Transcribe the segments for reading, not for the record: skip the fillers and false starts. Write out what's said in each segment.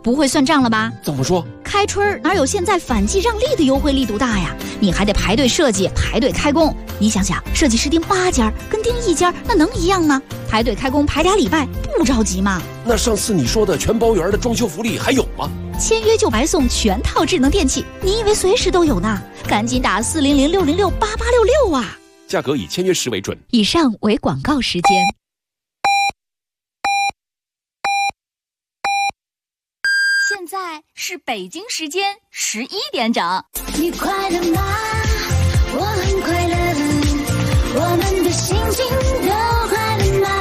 不会算账了吧？ 怎么说？ 开春哪有现在反季让利的优惠力度大呀？你还得排队设计，排队开工。你想想，设计师订8家跟订1家那能一样吗？排队开工排2礼拜，不着急吗？ 那上次你说的全包圆的装修福利还有吗？ 签约就白送全套智能电器，你以为随时都有呢？赶紧打400-606-8866啊！ 价格以签约时为准。 以上为广告时间。现在是北京时间11点整。 你快乐吗？我很快乐，我们的心情都快乐吗？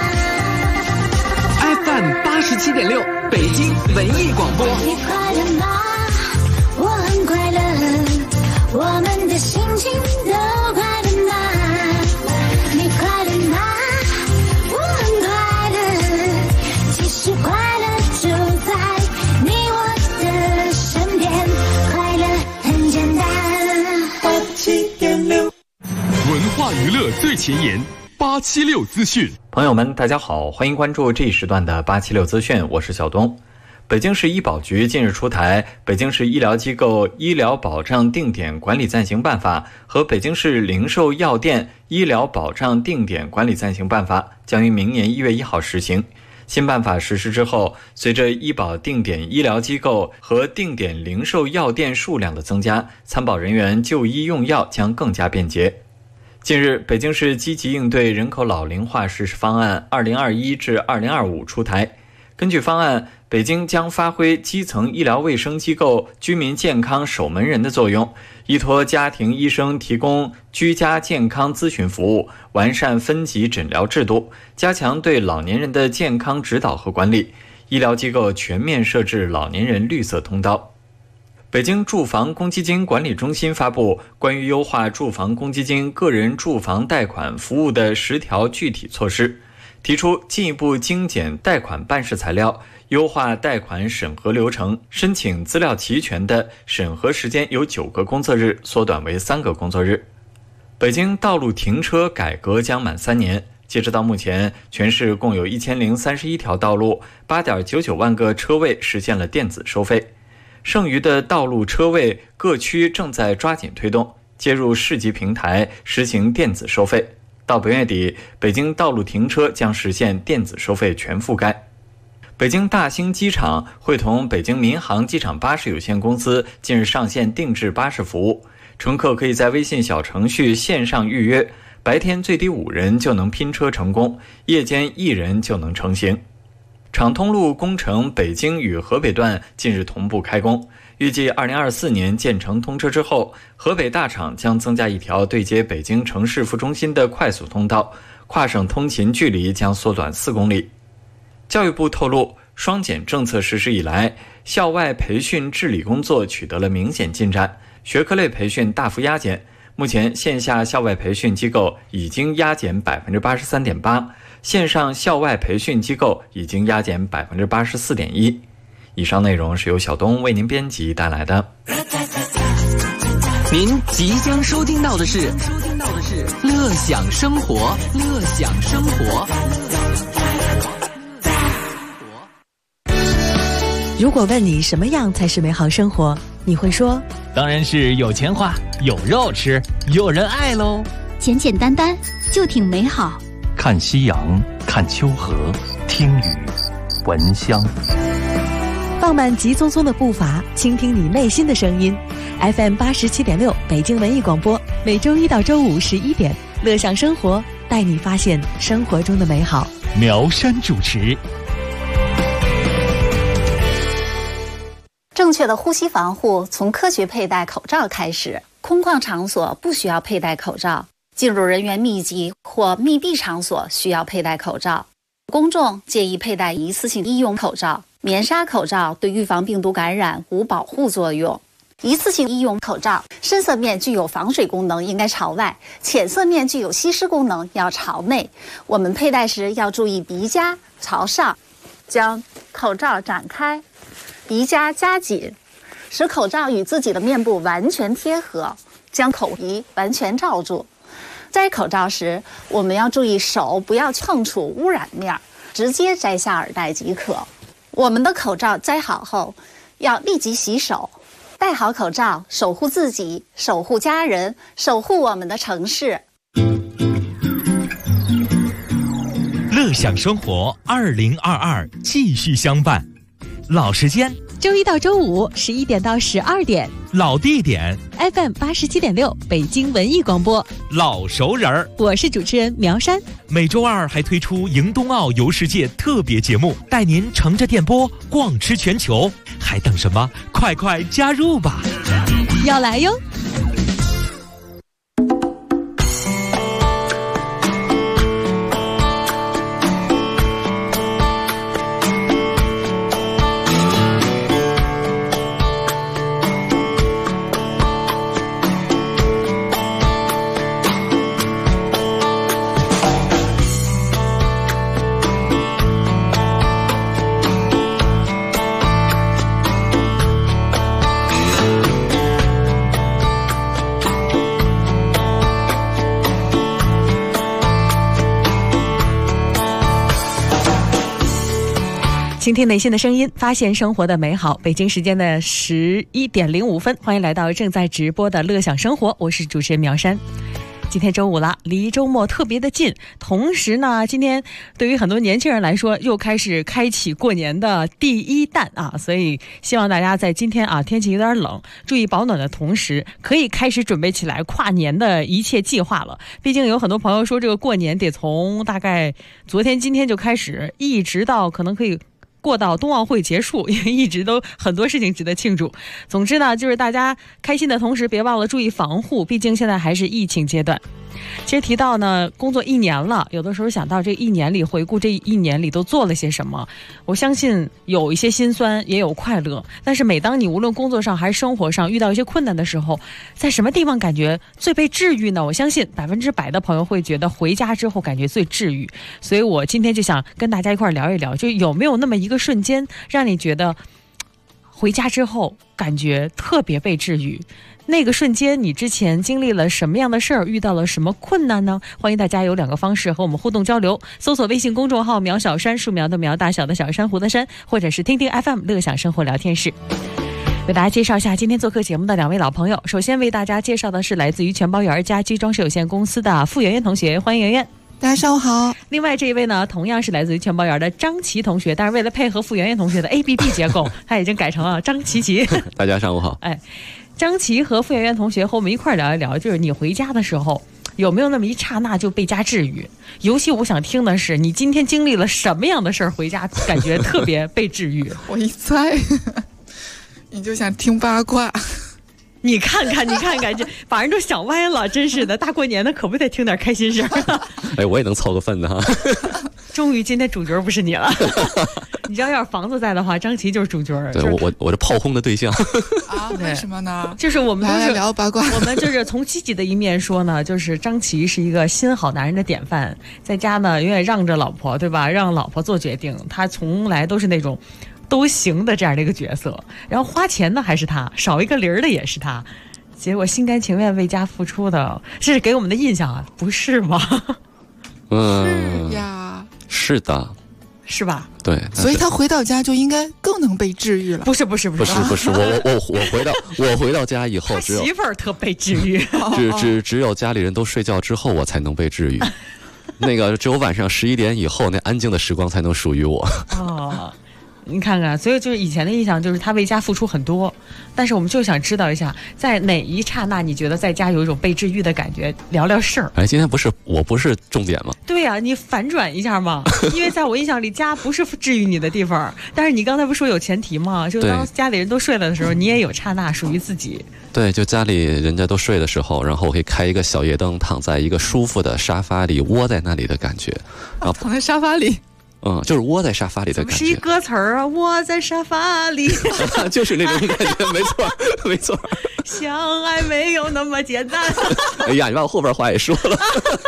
FM 87.6北京文艺广播。 你快乐吗？我很快乐，我们的心情都快乐吗？你快乐吗？我很快乐，其实快乐就在你我的身边，快乐很简单。 87.6 文化娱乐最前沿，876资讯。 朋友们，大家好，欢迎关注这一时段的876资讯，我是小东。北京市医保局近日出台《北京市医疗机构医疗保障定点管理暂行办法》和《北京市零售药店医疗保障定点管理暂行办法》，将于明年1月1号实行。新办法实施之后，随着医保定点医疗机构和定点零售药店数量的增加，参保人员就医用药将更加便捷。近日，北京市积极应对人口老龄化实施方案2021至2025出台。根据方案，北京将发挥基层医疗卫生机构居民健康守门人的作用，依托家庭医生提供居家健康咨询服务，完善分级诊疗制度，加强对老年人的健康指导和管理。医疗机构全面设置老年人绿色通道。北京住房公积金管理中心发布关于优化住房公积金个人住房贷款服务的10条具体措施，提出进一步精简贷款办事材料，优化贷款审核流程，申请资料齐全的审核时间由9个工作日缩短为3个工作日。北京道路停车改革将满3年，截止到目前，全市共有1031条道路，8.99万个车位实现了电子收费。剩余的道路车位，各区正在抓紧推动，接入市级平台，实行电子收费。到本月底，北京道路停车将实现电子收费全覆盖。北京大兴机场会同北京民航机场巴士有限公司近日上线定制巴士服务，乘客可以在微信小程序线上预约，白天最低5人就能拼车成功，夜间1人就能成行。畅通路工程北京与河北段近日同步开工，预计2024年建成通车之后，河北大厂将增加一条对接北京城市副中心的快速通道，跨省通勤距离将缩短4公里。教育部透露，双减政策实施以来，校外培训治理工作取得了明显进展，学科类培训大幅压减。目前线下校外培训机构已经压减 83.8%， 线上校外培训机构已经压减 84.1%。 以上内容是由小东为您编辑带来的。 您即将收听到的是乐享生活，乐享生活。 如果问你什么样才是美好生活，你会说当然是有钱花，有肉吃，有人爱喽。 简简单单就挺美好。 看夕阳，看秋荷，听雨，闻香。 放慢急匆匆的步伐，倾听你内心的声音。FM 87.6北京文艺广播，每周1到周511点，乐享生活，带你发现生活中的美好。 苗山主持。 正确的呼吸防护从科学佩戴口罩开始。空旷场所不需要佩戴口罩，进入人员密集或密闭场所需要佩戴口罩。公众建议佩戴一次性医用口罩，棉纱口罩对预防病毒感染无保护作用。一次性医用口罩深色面具有防水功能，应该朝外；浅色面具有吸湿功能，要朝内。我们佩戴时要注意鼻夹朝上，将口罩展开，鼻夹夹紧，使口罩与自己的面部完全贴合，将口鼻完全罩住。摘口罩时，我们要注意手不要碰触污染面，直接摘下耳带即可。 我们的口罩摘好后，要立即洗手，戴好口罩，守护自己，守护家人，守护我们的城市。 乐享生活2022继续相伴，老时间周一到周五11点到12点， 老地点 FM 87.6北京文艺广播， 老熟人儿。 我是主持人苗山。 每周二还推出迎冬奥游世界特别节目，带您乘着电波逛吃全球，还等什么？快快加入吧！ 要来哟！倾听内心的声音，发现生活的美好。北京时间的11点05分，欢迎来到正在直播的乐享生活，我是主持人苗山。今天周五了，离周末特别的近，同时呢，今天对于很多年轻人来说，又开始开启过年的第一弹啊，所以希望大家在今天啊，天气有点冷，注意保暖的同时，可以开始准备起来跨年的一切计划了。毕竟有很多朋友说，这个过年得从大概昨天、今天就开始，一直到可能可以过到冬奥会结束，因为一直都很多事情值得庆祝。总之呢，就是大家开心的同时，别忘了注意防护，毕竟现在还是疫情阶段。其实提到呢，工作1年了，有的时候想到这1年里，回顾这1年里都做了些什么，我相信有一些辛酸，也有快乐。但是每当你无论工作上还是生活上遇到一些困难的时候，在什么地方感觉最被治愈呢？我相信100%的朋友会觉得回家之后感觉最治愈。所以我今天就想跟大家一块聊一聊，就有没有那么一个瞬间，让你觉得回家之后感觉特别被治愈？那个瞬间你之前经历了什么样的事儿，遇到了什么困难呢？欢迎大家有2个方式和我们互动交流，搜索微信公众号苗小山，树苗的苗，大小的小，珊瑚的珊，或者是听听 FM 乐享生活聊天室。为大家介绍一下今天做客节目的2位老朋友。首先为大家介绍的是来自于全包园家居装饰有限公司的傅圆圆同学，欢迎圆圆。 大家上午好。 另外这一位呢，同样是来自于全包园的张琪同学，但是为了配合傅圆圆同学的 ABB 结构，他已经改成了张琪琪。 大家上午好。 哎，张琪和傅圆圆同学和我们一块聊一聊，就是你回家的时候有没有那么一刹那就被家治愈？尤其我想听的是，你今天经历了什么样的事儿，回家感觉特别被治愈？ 我一猜，你就想听八卦。 你看看，这把人都想歪了，真是的！大过年的，可不得听点开心事儿。 哎，我也能凑个份子哈。 终于今天主角不是你了。你知道，要是房子在的话，张琪就是主角。 对，我是炮轰的对象。 啊？为什么呢？ 就是我们都是来聊八卦。 我们就是从积极的一面说呢，就是张琪是一个新好男人的典范，在家呢永远让着老婆，对吧？让老婆做决定，他从来都是那种都行的这样的一个角色。然后花钱的还是他，少一个零的也是他，结果心甘情愿为家付出的，这是给我们的印象啊，不是吗？ 是呀， 是的， 是吧？ 对， 所以他回到家就应该更能被治愈了。 不是， 我回到家以后， 他媳妇儿特被治愈， 只有家里人都睡觉之后，我才能被治愈。那个只有晚上11点以后，那安静的时光才能属于我。 哦。你看看，所以就是以前的印象就是他为家付出很多，但是我们就想知道一下，在哪一刹那你觉得在家有一种被治愈的感觉？聊聊事儿。 哎，今天我不是重点吗？ 对呀，你反转一下嘛，因为在我印象里，家不是治愈你的地方。但是你刚才不说有前提吗？就当家里人都睡了的时候，你也有刹那属于自己。 对，就家里人家都睡的时候，然后我可以开一个小夜灯，躺在一个舒服的沙发里，窝在那里的感觉。然后躺在沙发里。 就是窝在沙发里的感觉。 是一歌词儿啊，窝在沙发里， 就是那种感觉，没错。 相爱没有那么简单。 哎呀，你把我后边话也说了。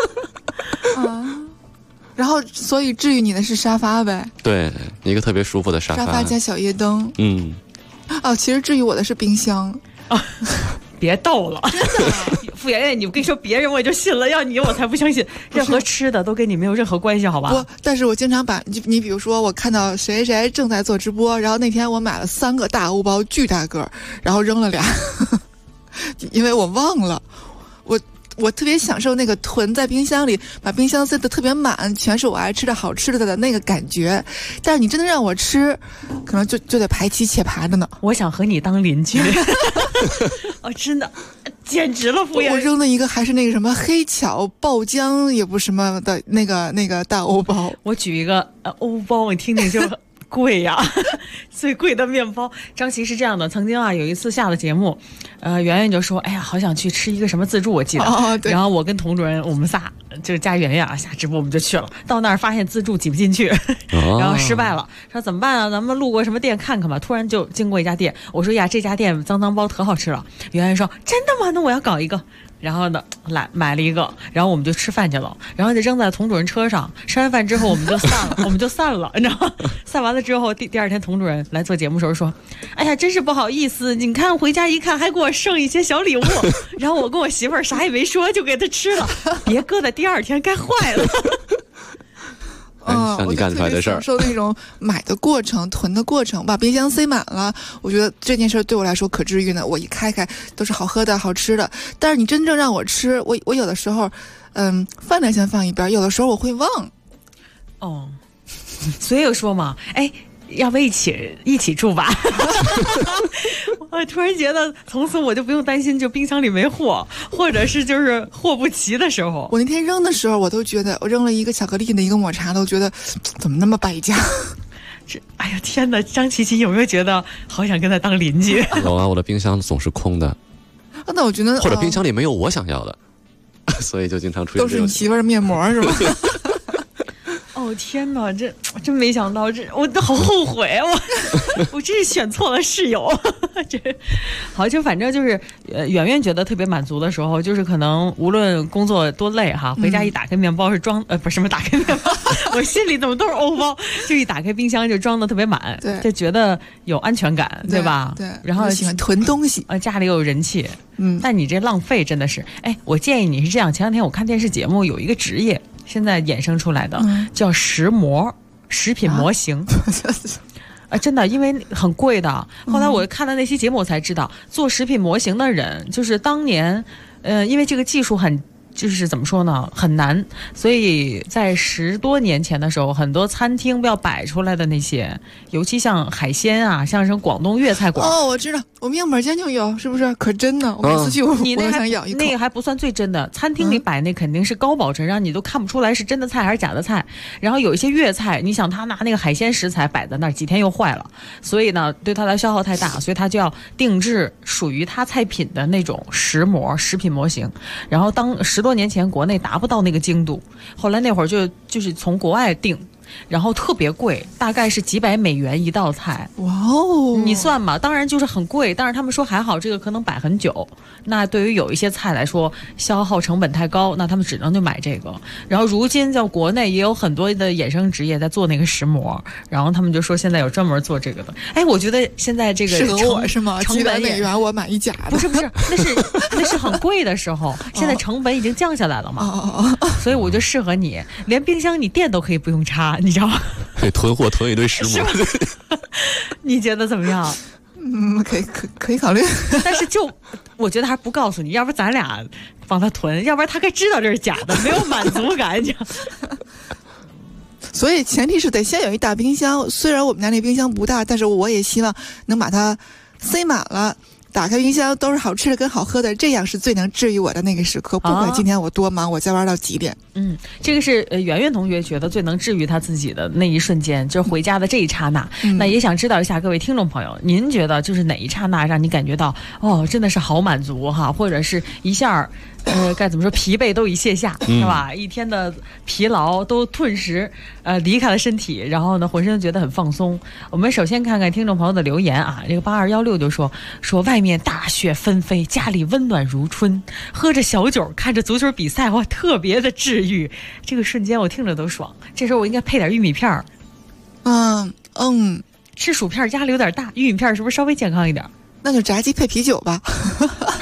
然后，所以治愈你的是沙发呗？ 对，一个特别舒服的沙发。 沙发加小夜灯。 嗯。 哦，其实治愈我的是冰箱。 别逗了，真的。傅媛媛，你跟你说别人我就信了，要你我才不相信。任何吃的都跟你没有任何关系，好吧？ 不，但是我经常把你比如说，我看到谁谁正在做直播，然后那天我买了3个大欧包，巨大个，然后扔了俩，因为我忘了。我特别享受那个囤在冰箱里，把冰箱塞得特别满，全是我爱吃的好吃的那个感觉。但是你真的让我吃，可能就得排期且爬的呢。 我想和你当邻居。哦，真的，简直了，傅媛。 我扔的一个还是那个什么黑巧爆浆也不什么的那个大欧包。 我举一个欧包，你听听就。贵呀，最贵的面包。张琪是这样的，曾经啊有一次下了节目，圆圆就说：“哎呀，好想去吃一个什么自助，我记得。对。然后我跟童主任，我们仨就是加圆圆啊，下直播我们就去了。到那儿发现自助挤不进去，然后失败了。说怎么办啊？咱们路过什么店看看吧。突然就经过一家店，我说呀，这家店脏脏包可好吃了。圆圆说：真的吗？那我要搞一个。然后呢，买了一个，然后我们就吃饭去了，然后就扔在童主任车上。吃完饭之后，我们就散了，你知道吗？散完了之后，第二天童主任来做节目的时候说：“哎呀，真是不好意思，你看回家一看，还给我剩一些小礼物。”然后我跟我媳妇儿啥也没说，就给他吃了，别搁在第二天该坏了。 像你干出来的事儿， 我就特别享受那种买的过程、囤的过程，把冰箱塞满了。我觉得这件事对我来说可治愈呢。我一开都是好喝的好吃的，但是你真正让我吃，我有的时候，饭量先放一边，有的时候我会忘。 哦，所以我说嘛，哎。要不一起住吧？我突然觉得从此我就不用担心就冰箱里没货，或者是就是货不齐的时候。 我那天扔的时候，我都觉得我扔了一个巧克力的一个抹茶，都觉得怎么那么败家。 哎呀天哪！张琪琪有没有觉得好想跟他当邻居？ 有啊，我的冰箱总是空的。 那我觉得或者冰箱里没有我想要的，所以就经常出现都是你媳妇儿的面膜是吧？ 哦天哪，这真没想到，我都好后悔，我真是选错了室友。这好，就反正就是圆圆觉得特别满足的时候，就是可能无论工作多累哈，回家一打开面包是装不是什么打开面包，我心里怎么都是欧包，就一打开冰箱就装的特别满， 对， 就觉得有安全感，对吧？ 对， 然后喜欢囤东西， 家里又有人气，但你这浪费真的是，哎，我建议你是这样，前两天我看电视节目有一个职业。现在衍生出来的叫食模，食品模型。真的，因为很贵的。后来我看了那期节目，我才知道做食品模型的人，就是当年，因为这个技术就是怎么说呢，很难，所以在10多年前的时候，很多餐厅要摆出来的那些，尤其像海鲜啊，像什么广东粤菜馆。哦， 我知道，我们样板间就有，是不是？可真的，我每次去我想咬一口。 那个还不算最真的，餐厅里摆那肯定是高保真，让你都看不出来是真的菜还是假的菜。然后有一些粤菜，你想他拿那个海鲜食材摆在那儿，几天又坏了，所以呢，对他的消耗太大，所以他就要定制属于他菜品的那种食品模型。然后10多年前国内达不到那个精度，后来那会儿就是从国外订，然后特别贵，大概是几百美元一道菜。 哇哦， 你算嘛，当然就是很贵，但是他们说还好，这个可能摆很久。那对于有一些菜来说，消耗成本太高，那他们只能就买这个。然后如今在国内也有很多的衍生职业在做那个食模，然后他们就说现在有专门做这个的。哎，我觉得现在这个适合我是吗？几百美元我买一假的。 不是，那是很贵的时候，现在成本已经降下来了嘛。所以我就适合你，连冰箱你电都可以不用插。你知道吗？ 对，囤货囤一堆食模， 你觉得怎么样？ 可以考虑。 但是我觉得还不告诉你，要不咱俩帮他囤，要不然他该知道这是假的，没有满足感。 所以前提是得先有一大冰箱，虽然我们家那冰箱不大，但是我也希望能把它塞满了。打开冰箱都是好吃的跟好喝的，这样是最能治愈我的那个时刻。不管今天我多忙，我加班到几点。 这个是圆圆同学觉得最能治愈他自己的那一瞬间，就是回家的这一刹那。那也想知道一下各位听众朋友，您觉得就是哪一刹那让你感觉到真的是好满足哈，或者是一下该怎么说，疲惫都已卸下，是吧？一天的疲劳都顿时离开了身体，然后呢浑身觉得很放松。我们首先看看听众朋友的留言啊，这个8216就说外面大雪纷飞，家里温暖如春，喝着小酒看着足球比赛，哇，特别的治愈。这个瞬间我听着都爽。这时候我应该配点玉米片儿。吃薯片压力有点大，玉米片是不是稍微健康一点？ 那就炸鸡配啤酒吧。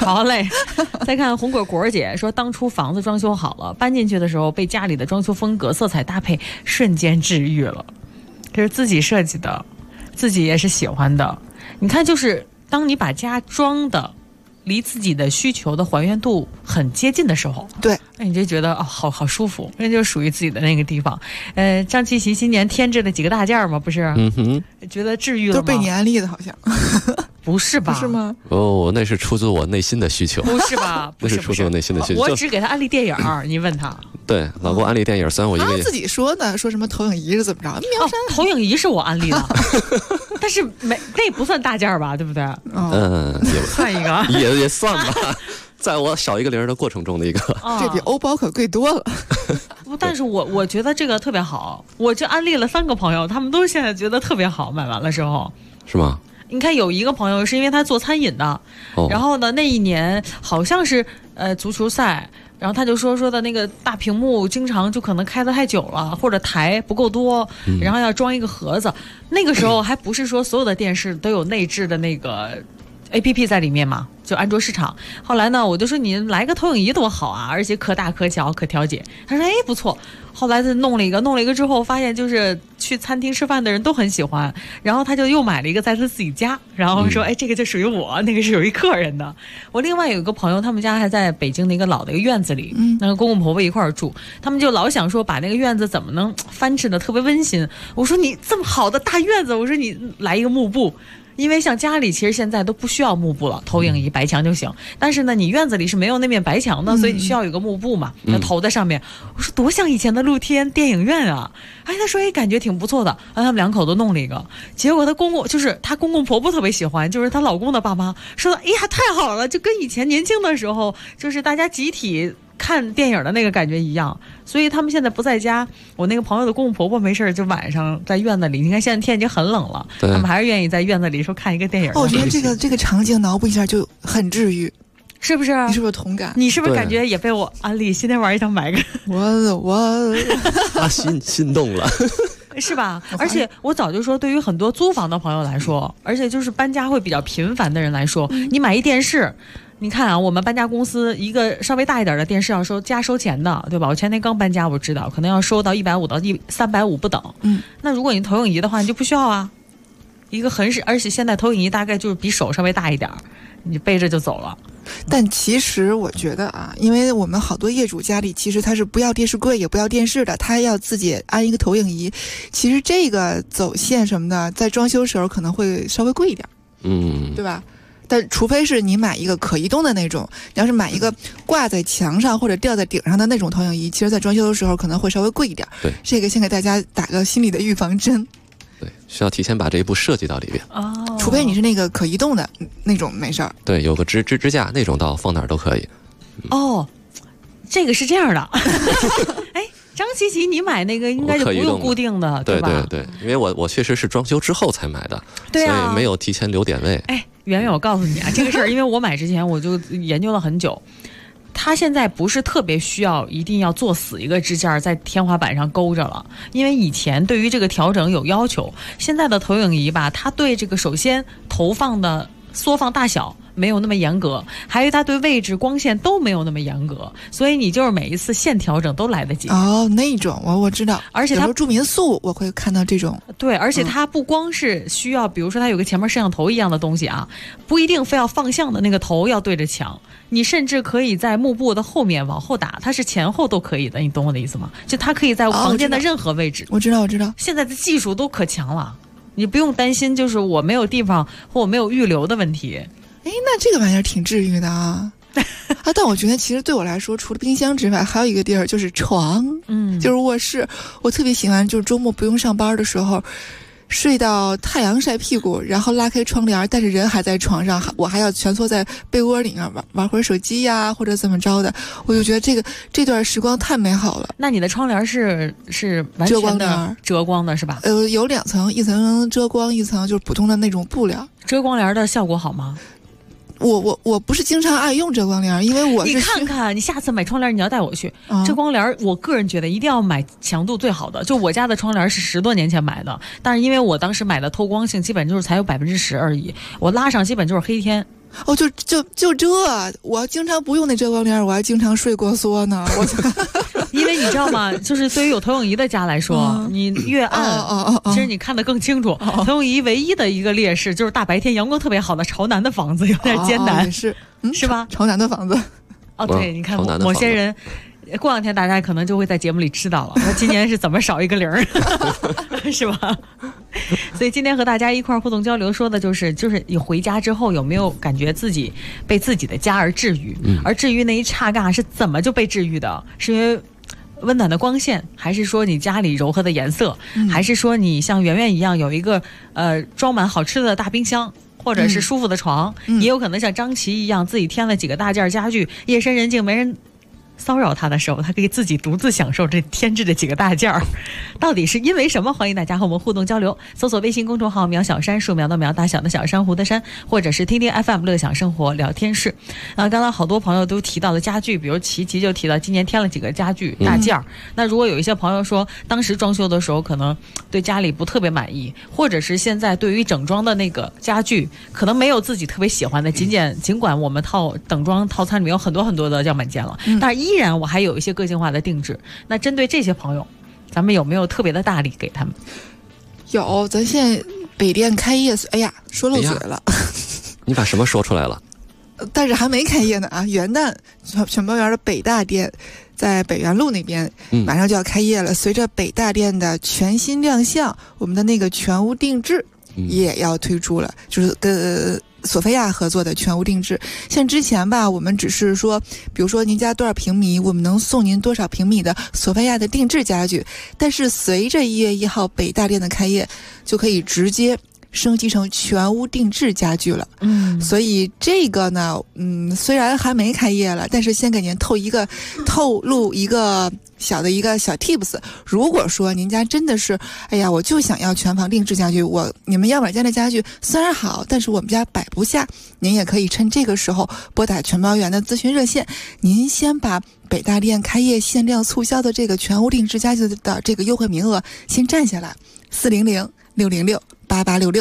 好嘞。再看红果果姐说，当初房子装修好了，搬进去的时候被家里的装修风格、色彩搭配瞬间治愈了。这是自己设计的，自己也是喜欢的。你看，就是当你把家装的离自己的需求的还原度很接近的时候， 对， 那你就觉得好舒服，那就属于自己的那个地方。张琪琪今年添置了几个大件嘛，不是？觉得治愈了吗？ 都被你安利的，好像。 不是吧？ 不是吗？ 哦，那是出自我内心的需求。 不是吧？ 那是出自我内心的需求。 我只给他安利电影，你问他。 对，老给我安利电影，虽然我一个他自己说的，说什么投影仪是怎么着？苗山投影仪是我安利的，但是那不算大件吧？对不对？ 也算一个， 也算吧。在我少一个零的过程中的一个， 这比欧宝可贵多了。 但是我觉得这个特别好，我就安利了3个朋友，他们都现在觉得特别好，买完了之后。 是吗？ 你看有一个朋友是因为他做餐饮的，然后呢那一年好像是足球赛，然后他就说的那个大屏幕经常就可能开得太久了，或者台不够多，然后要装一个盒子。那个时候还不是说所有的电视都有内置的那个 APP 在里面嘛，就安卓市场。后来呢，我就说你来个投影仪多好啊，而且可大可小可调节。他说不错。后来他弄了一个之后，发现就是去餐厅吃饭的人都很喜欢，然后他就又买了一个在他自己家，然后说这个就属于我，那个是有一客人的。我另外有一个朋友，他们家还在北京的一个老的一个院子里，那个公公婆婆一块儿住，他们就老想说把那个院子怎么能翻制的特别温馨。我说你这么好的大院子，我说你来一个幕布。因为像家里其实现在都不需要幕布了，投影仪白墙就行。但是呢，你院子里是没有那面白墙的，所以你需要有个幕布嘛，要投在上面。我说多像以前的露天电影院啊！他说感觉挺不错的。然后他们2口都弄了一个，结果他公公婆婆特别喜欢，就是她老公的爸妈说太好了，就跟以前年轻的时候，就是大家集体看电影的那个感觉一样。所以他们现在不在家，我那个朋友的公公婆婆没事就晚上在院子里，你看现在天已经很冷了，他们还是愿意在院子里说看一个电影。 我觉得这个场景脑补一下就很治愈， 是不是？ 你是不是有同感？ 你是不是感觉也被我安利？今天晚上想买个， 我心动了。 是吧？而且我早就说，对于很多租房的朋友来说，而且就是搬家会比较频繁的人来说，你买一电视。你看啊，我们搬家公司一个稍微大一点的电视要收钱的，对吧？我前天刚搬家，我知道可能要收到150到350不等。那如果你投影仪的话，你就不需要啊。一个而且现在投影仪大概就是比手稍微大一点，你背着就走了。 但其实我觉得啊，因为我们好多业主家里其实他是不要电视柜也不要电视的，他要自己安一个投影仪。其实这个走线什么的，在装修时候可能会稍微贵一点，对吧？但除非是你买一个可移动的那种，你要是买一个挂在墙上或者吊在顶上的那种投影仪，其实在装修的时候可能会稍微贵一点。 对， 这个先给大家打个心理的预防针。 对，需要提前把这一步设计到里边。 除非你是那个可移动的那种没事儿。 对，有个支架那种倒放哪儿都可以。 这个是这样的。张琪琪，你买那个应该就不用固定的， 对吧？ 对，因为我确实是装修之后才买的， 对啊， 所以没有提前留点位。 圆圆，我告诉你啊，这个事儿，因为我买之前我就研究了很久。它现在不是特别需要一定要做死一个支架在天花板上勾着了，因为以前对于这个调整有要求，现在的投影仪吧，它对这个首先投放的缩放大小没有那么严格，还有它对位置光线都没有那么严格，所以你就是每一次线调整都来得及。 那种我知道， 而且它住民宿我会看到这种。 对，而且它不光是需要，比如说它有个前面摄像头一样的东西啊，不一定非要放相的那个头要对着墙，你甚至可以在幕布的后面往后打，它是前后都可以的，你懂我的意思吗？就它可以在房间的任何位置。 我知道。 现在的技术都可强了，你不用担心就是我没有地方或我没有预留的问题。 那这个玩意儿挺治愈的啊。但我觉得其实对我来说，除了冰箱之外，还有一个地儿就是床，就是卧室。我特别喜欢，就是周末不用上班的时候，睡到太阳晒屁股，然后拉开窗帘，但是人还在床上，我还要蜷缩在被窝里面玩会儿手机呀，或者怎么着的。我就觉得这段时光太美好了。 那你的窗帘是完全的遮光的是吧？ 有2层，一层遮光，一层就是普通的那种布料。 遮光帘的效果好吗？ 我不是经常爱用遮光帘，因为你看看，你下次买窗帘你要带我去。遮光帘我个人觉得一定要买强度最好的。就我家的窗帘是10多年前买的，但是因为我当时买的透光性基本就是才有10%而已，我拉上基本就是黑天。 哦，就这，我经常不用那遮光帘，我还经常睡过缩呢。 因为你知道吗？就是对于有投影仪的家来说，你越暗，其实你看得更清楚。投影仪唯一的一个劣势就是大白天阳光特别好的朝南的房子有点艰难， 是吧？ 朝南的房子。 哦，对，你看某些人。过两天大家可能就会在节目里知道了，我今年是怎么少一个零是吧？所以今天和大家一块互动交流，说的就是你回家之后有没有感觉自己被自己的家而治愈？而至于那一刹那是怎么就被治愈的？是因为温暖的光线，还是说你家里柔和的颜色，还是说你像圆圆一样有一个装满好吃的大冰箱？或者是舒服的床，也有可能像张琪一样自己添了几个大件家具，夜深人静没人骚扰他的时候，他可以自己独自享受这添置的几个大件儿，到底是因为什么？欢迎大家和我们互动交流，搜索微信公众号苗小山，树苗的苗，大小的小，珊瑚的珊，或者是听听 FM 乐享生活聊天室。刚刚好多朋友都提到了家具，比如琪就提到今年添了几个家具大件儿。那如果有一些朋友说当时装修的时候可能对家里不特别满意，或者是现在对于整装的那个家具可能没有自己特别喜欢的，尽管我们整装套餐里面有很多很多的样板间了，但是依然我还有一些个性化的定制。那针对这些朋友，咱们有没有特别的大礼给他们？ 有，咱现在北店开业，哎呀，说漏嘴了。 你把什么说出来了？ 但是还没开业呢啊！元旦全包园的北大店在北园路那边，马上就要开业了。随着北大店的全新亮相，我们的那个全屋定制也要推出了，就是跟索菲亚合作的全屋定制。像之前吧，我们只是说，比如说您家多少平米，我们能送您多少平米的索菲亚的定制家具。但是随着1月1号北大店的开业，就可以直接升级成全屋定制家具了。所以这个呢，虽然还没开业了，但是先给您透露一个小 tips。如果说您家真的是，哎呀，我就想要全房定制家具，你们样板间的家具虽然好，但是我们家摆不下，您也可以趁这个时候拨打全包园的咨询热线，您先把北大店开业限量促销的这个全屋定制家具的这个优惠名额先占下来，400-606-8866。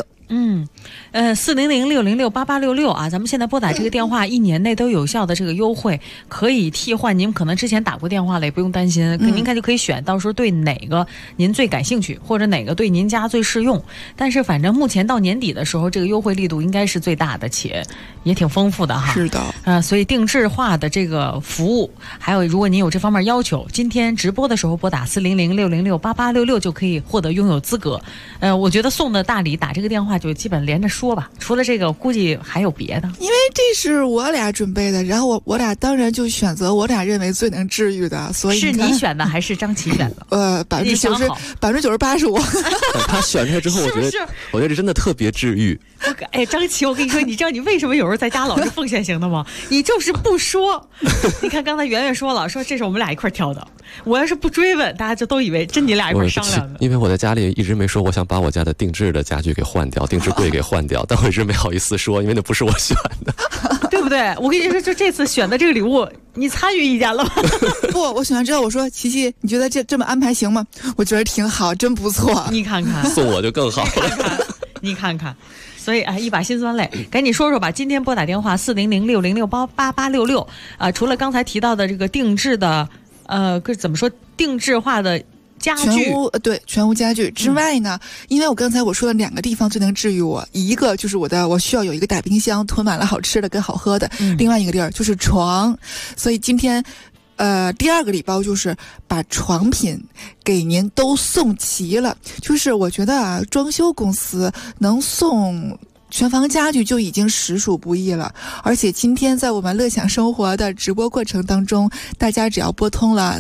400-606-8866啊，咱们现在拨打这个电话，1年内都有效的这个优惠，可以替换您可能之前打过电话了，也不用担心，您看就可以选，到时候对哪个您最感兴趣，或者哪个对您家最适用。但是反正目前到年底的时候，这个优惠力度应该是最大的，且也挺丰富的哈。 是的， 所以定制化的这个服务，还有如果您有这方面要求，今天直播的时候拨打400-606-8866就可以获得拥有资格。我觉得送的大礼打这个电话就基本连着说吧，除了这个估计还有别的。 因为这是我俩准备的，然后我俩当然就选择我俩认为最能治愈的，所以是你选的还是张琪选的 ？98%是我。 他选出来之后，我觉得这真的特别治愈。 张琪，我跟你说，你知道你为什么有时候在家老是奉献型的吗？你就是不说。你看刚才圆圆说了，说这是我们俩一块挑的，我要是不追问，大家就都以为真你俩一块商量的。 因为我在家里一直没说我想把我家的定制的家具给换掉，定制柜给换掉，但我一直没好意思说，因为那不是我选的， 对不对？我跟你说，就这次选的这个礼物，你参与意见了吗？ 不，我选完之后我说，琪琪，你觉得这么安排行吗？我觉得挺好，真不错。 你看看， 送我就更好了。 你看看。所以一把辛酸泪，赶紧说说吧。今天拨打电话400-606-8866除了刚才提到的这个定制的怎么说定制化的家具， 全屋家具之外呢，因为我刚才我说的2个地方最能治愈我，一个就是我需要有一个大冰箱囤满了好吃的跟好喝的，另外一个地儿就是床。所以今天第2个礼包就是把床品给您都送齐了。就是我觉得装修公司能送全房家具就已经实属不易了，而且今天在我们乐享生活的直播过程当中，大家只要拨通了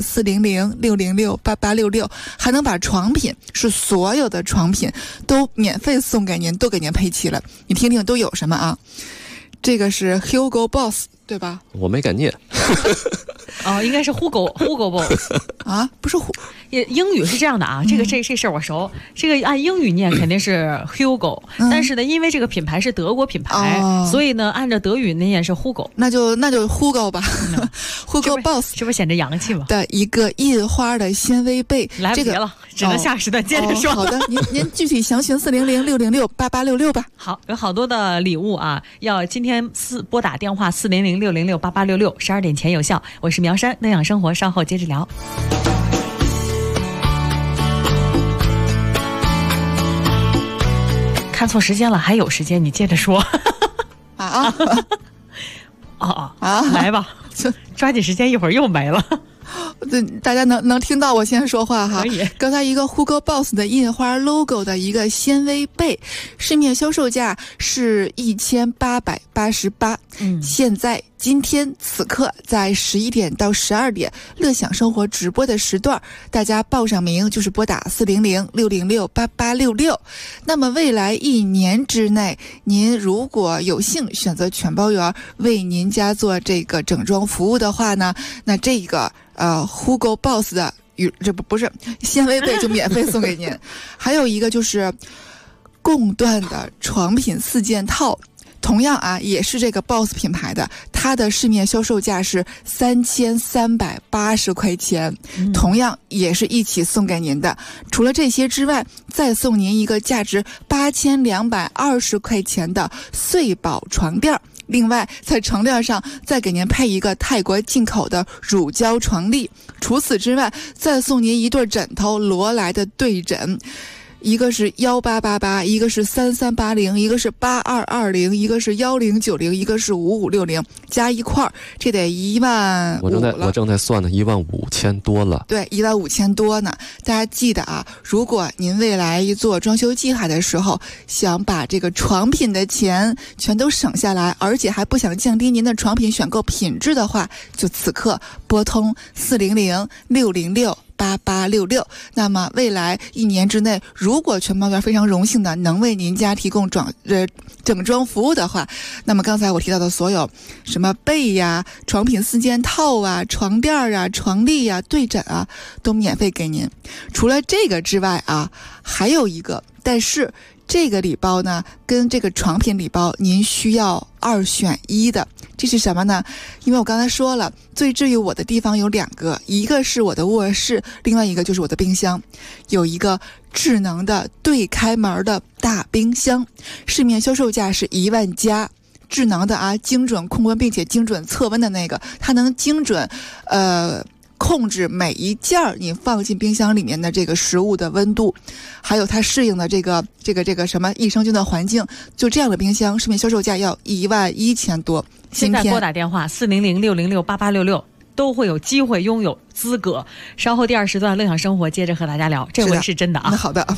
400-606-8866，还能把床品，是所有的床品都免费送给您，都给您配齐了。你听听都有什么啊？这个是 Hugo Boss 对吧？ 我没敢念。 应该是Hugo Boss 啊，不是英语是这样的啊，这事儿我熟。这个按英语念肯定是 Hugo，但是呢，因为这个品牌是德国品牌，所以呢，按照德语念是 Hugo。 那就 Hugo 吧，Hugo Boss， 是不是显着洋气嘛？ 的一个印花的纤维被， 来不及了，只能下时段接着说。 好的，您具体详询400-606-8866吧。 好，有好多的礼物啊，要今天拨打电话400-606-8866，12点前有效。我是苗山，乐享生活，稍后接着聊。看错时间了，还有时间，你接着说。来吧，抓紧时间，一会儿又没了。 大家能听到我先说话哈。 可以。 刚才一个 Hugo Boss 的印花 logo 的一个纤维被，市面销售价是1888。现在今天此刻在11点到12点，乐享生活直播的时段，大家报上名就是拨打400-606-8866。那么未来1年之内，您如果有幸选择全包园为您家做这个整装服务的话呢，那这个Hugo Boss 的这不是纤维被就免费送给您。还有一个就是贡缎的床品4件套，同样啊也是这个 Boss 品牌的，它的市面销售价是3380块钱，同样也是一起送给您的。除了这些之外，再送您一个价值8220块钱的穗宝床垫。另外在床垫上再给您配一个泰国进口的乳胶床笠，除此之外再送您一对枕头，罗莱的对枕，一个是1888，一个是3380，一个是8220，一个是1090，一个是5560，加一块儿这得15000。 我正在算呢，15000多了。 对，15000多呢。大家记得啊，如果您未来做装修计划的时候，想把这个床品的钱全都省下来，而且还不想降低您的床品选购品质的话，就此刻拨通400-606-8866。那么未来1年之内，如果全包园非常荣幸的能为您家提供整装服务的话，那么刚才我提到的所有什么被呀、床品4件套啊、床垫啊、床笠啊、对枕啊，都免费给您。除了这个之外啊，还有一个，但是这个礼包呢，跟这个床品礼包您需要2选1的。这是什么呢？因为我刚才说了，最治愈我的地方有2个，一个是我的卧室，另外一个就是我的冰箱。有一个智能的对开门的大冰箱，市面销售价是1万加。智能的啊，精准控温并且精准测温的那个，它能精准控制每一件你放进冰箱里面的这个食物的温度，还有它适应的这个什么益生菌的环境。就这样的冰箱，市面销售价要11000多。 现在拨打电话400-606-8866，都会有机会拥有资格。稍后第2时段乐享生活接着和大家聊，这回是真的啊。 好的。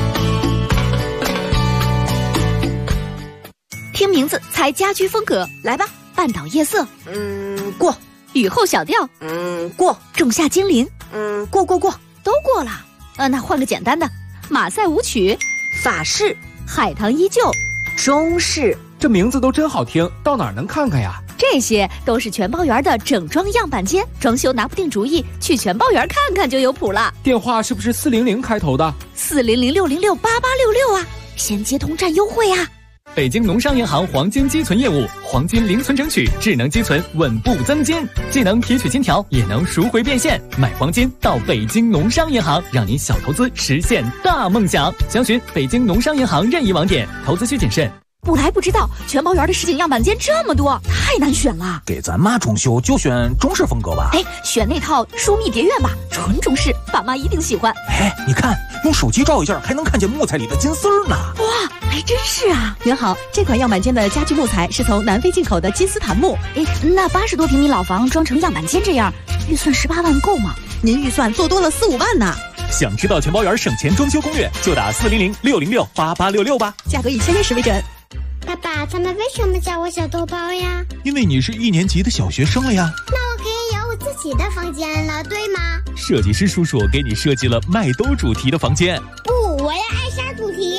听名字猜家居风格，来吧。半岛夜色， 过。 雨后小调， 过。 仲夏精灵， 过， 都过了。那换个简单的，马赛舞曲， 法式， 海棠依旧， 中式。 这名字都真好听，到哪儿能看看呀？ 这些都是全包园的整装样板间，装修拿不定主意，去全包园看看就有谱了。 电话是不是400开头的 ？400-606-8866啊，先接通占优惠啊。 北京农商银行黄金积存业务，黄金零存整取，智能积存，稳步增金，既能提取金条，也能赎回变现。买黄金到北京农商银行，让您小投资实现大梦想。详询北京农商银行任意网点，投资需谨慎。 不来不知道，全包园的实景样板间这么多，太难选了。 给咱妈装修就选中式风格吧。 选那套疏密蝶院吧，纯中式，爸妈一定喜欢。 你看，用手机照一下，还能看见木材里的金丝呢。 哇，还真是啊！ 您好，这款样板间的家具木材是从南非进口的金丝檀木。 那80多平米老房装成样板间这样，预算18万够吗？ 您预算做多了4-5万呢。 想知道全包园省钱装修攻略，就打400-606-8866吧， 价格以签约时为准。 爸爸，他们为什么叫我小豆包呀？ 因为你是1年级的小学生了呀。 那我可以有我自己的房间了，对吗？ 设计师叔叔给你设计了麦兜主题的房间。 不，我要艾莎主题。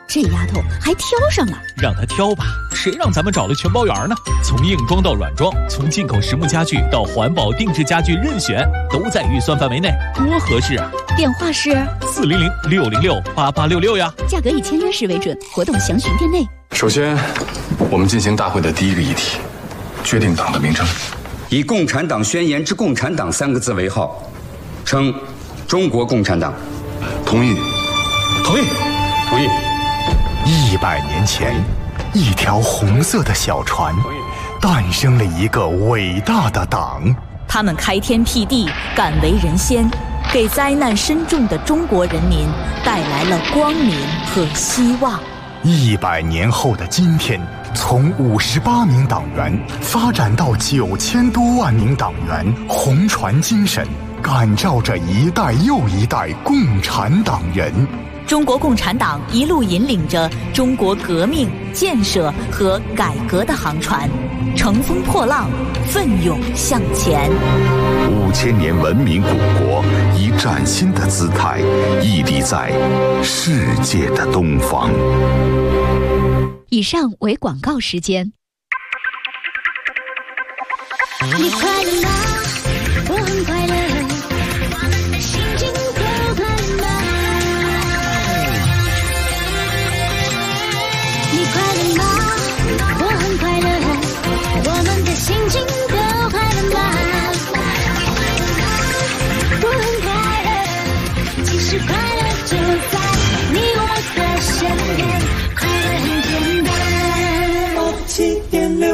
这丫头还挑上了， 让她挑吧，谁让咱们找了全包圆呢？从硬装到软装，从进口实木家具到环保定制家具，任选，都在预算范围内，多合适啊！ 电话是 400-606-8866呀， 价格以签约时为准，活动详询店内。 首先，我们进行大会的第一个议题，决定党的名称， 以共产党宣言之共产党3个字为号，称中国共产党。 同意。同意。 同意。 100年前，一条红色的小船，诞生了一个伟大的党。 他们开天辟地，敢为人先，给灾难深重的中国人民带来了光明和希望。 100年后的今天，从58名党员发展到9000多万名党员，红船精神感召着一代又一代共产党人。 中国共产党一路引领着中国革命、建设和改革的航船，乘风破浪，奋勇向前。 5000年文明古国以崭新的姿态屹立在世界的东方。 以上为广告时间。 你快乐吗？我很快乐。心情都快乐吗？ 你快乐吗？我很快乐，我们的心情都快乐吗？我很快乐，其实快乐就在你我的身边，快乐很简单。7.6。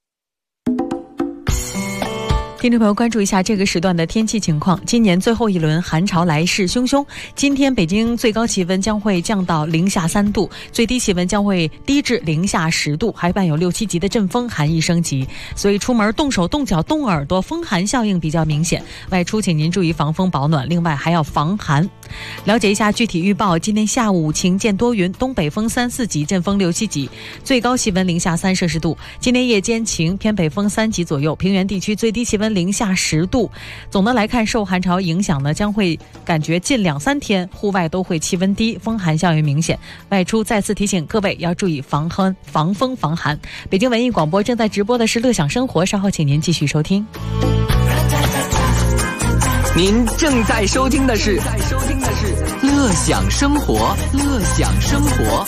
听众朋友，关注一下这个时段的天气情况。今年最后一轮寒潮来势汹汹，今天北京最高气温将会降到零下3度，最低气温将会低至零下10度，还伴有6、7级的阵风，寒意升级。所以出门动手、动脚、动耳朵，风寒效应比较明显。外出请您注意防风保暖，另外还要防寒。了解一下具体预报：今天下午晴间多云，东北风3、4级，阵风6、7级，最高气温零下3摄氏度。今天夜间晴，偏北风3级左右，平原地区最低气温零下10度。总的来看，受寒潮影响呢，将会感觉近2、3天户外都会气温低，风寒效应明显。外出再次提醒各位要注意防风防寒。北京文艺广播正在直播的是乐享生活，稍后请您继续收听。 您正在收听的是乐享生活，乐享生活。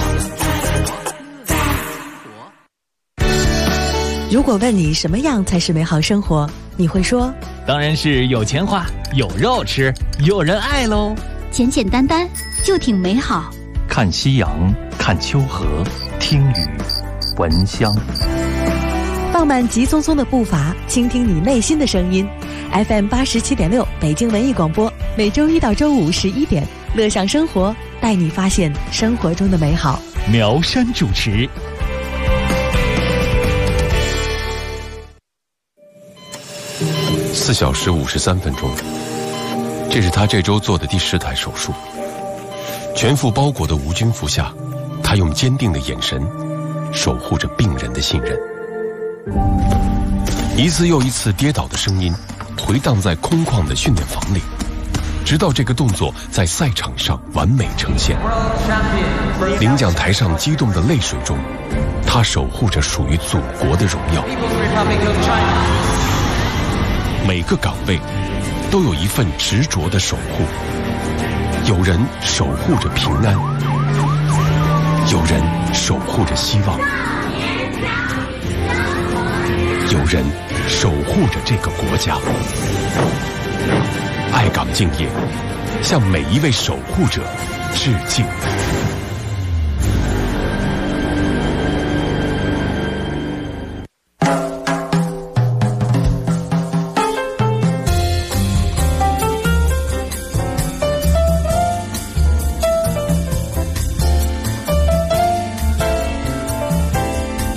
如果问你什么样才是美好生活，你会说当然是有钱花，有肉吃，有人爱喽。 简简单单就挺美好。 看夕阳，看秋荷，听雨，闻香。 放慢急匆匆的步伐，倾听你内心的声音。FM 87.6北京文艺广播，每周1到周511点，乐享生活，带你发现生活中的美好。 苗山主持。 4小时53分钟，这是他这周做的第10台手术。全副包裹的无菌服下，他用坚定的眼神守护着病人的信任。一次又一次跌倒的声音回荡在空旷的训练房里，直到这个动作在赛场上完美呈现。领奖台上激动的泪水中，他守护着属于祖国的荣耀。每个岗位都有一份执着的守护，有人守护着平安，有人守护着希望，有人守护着这个国家。爱岗敬业，向每一位守护者致敬。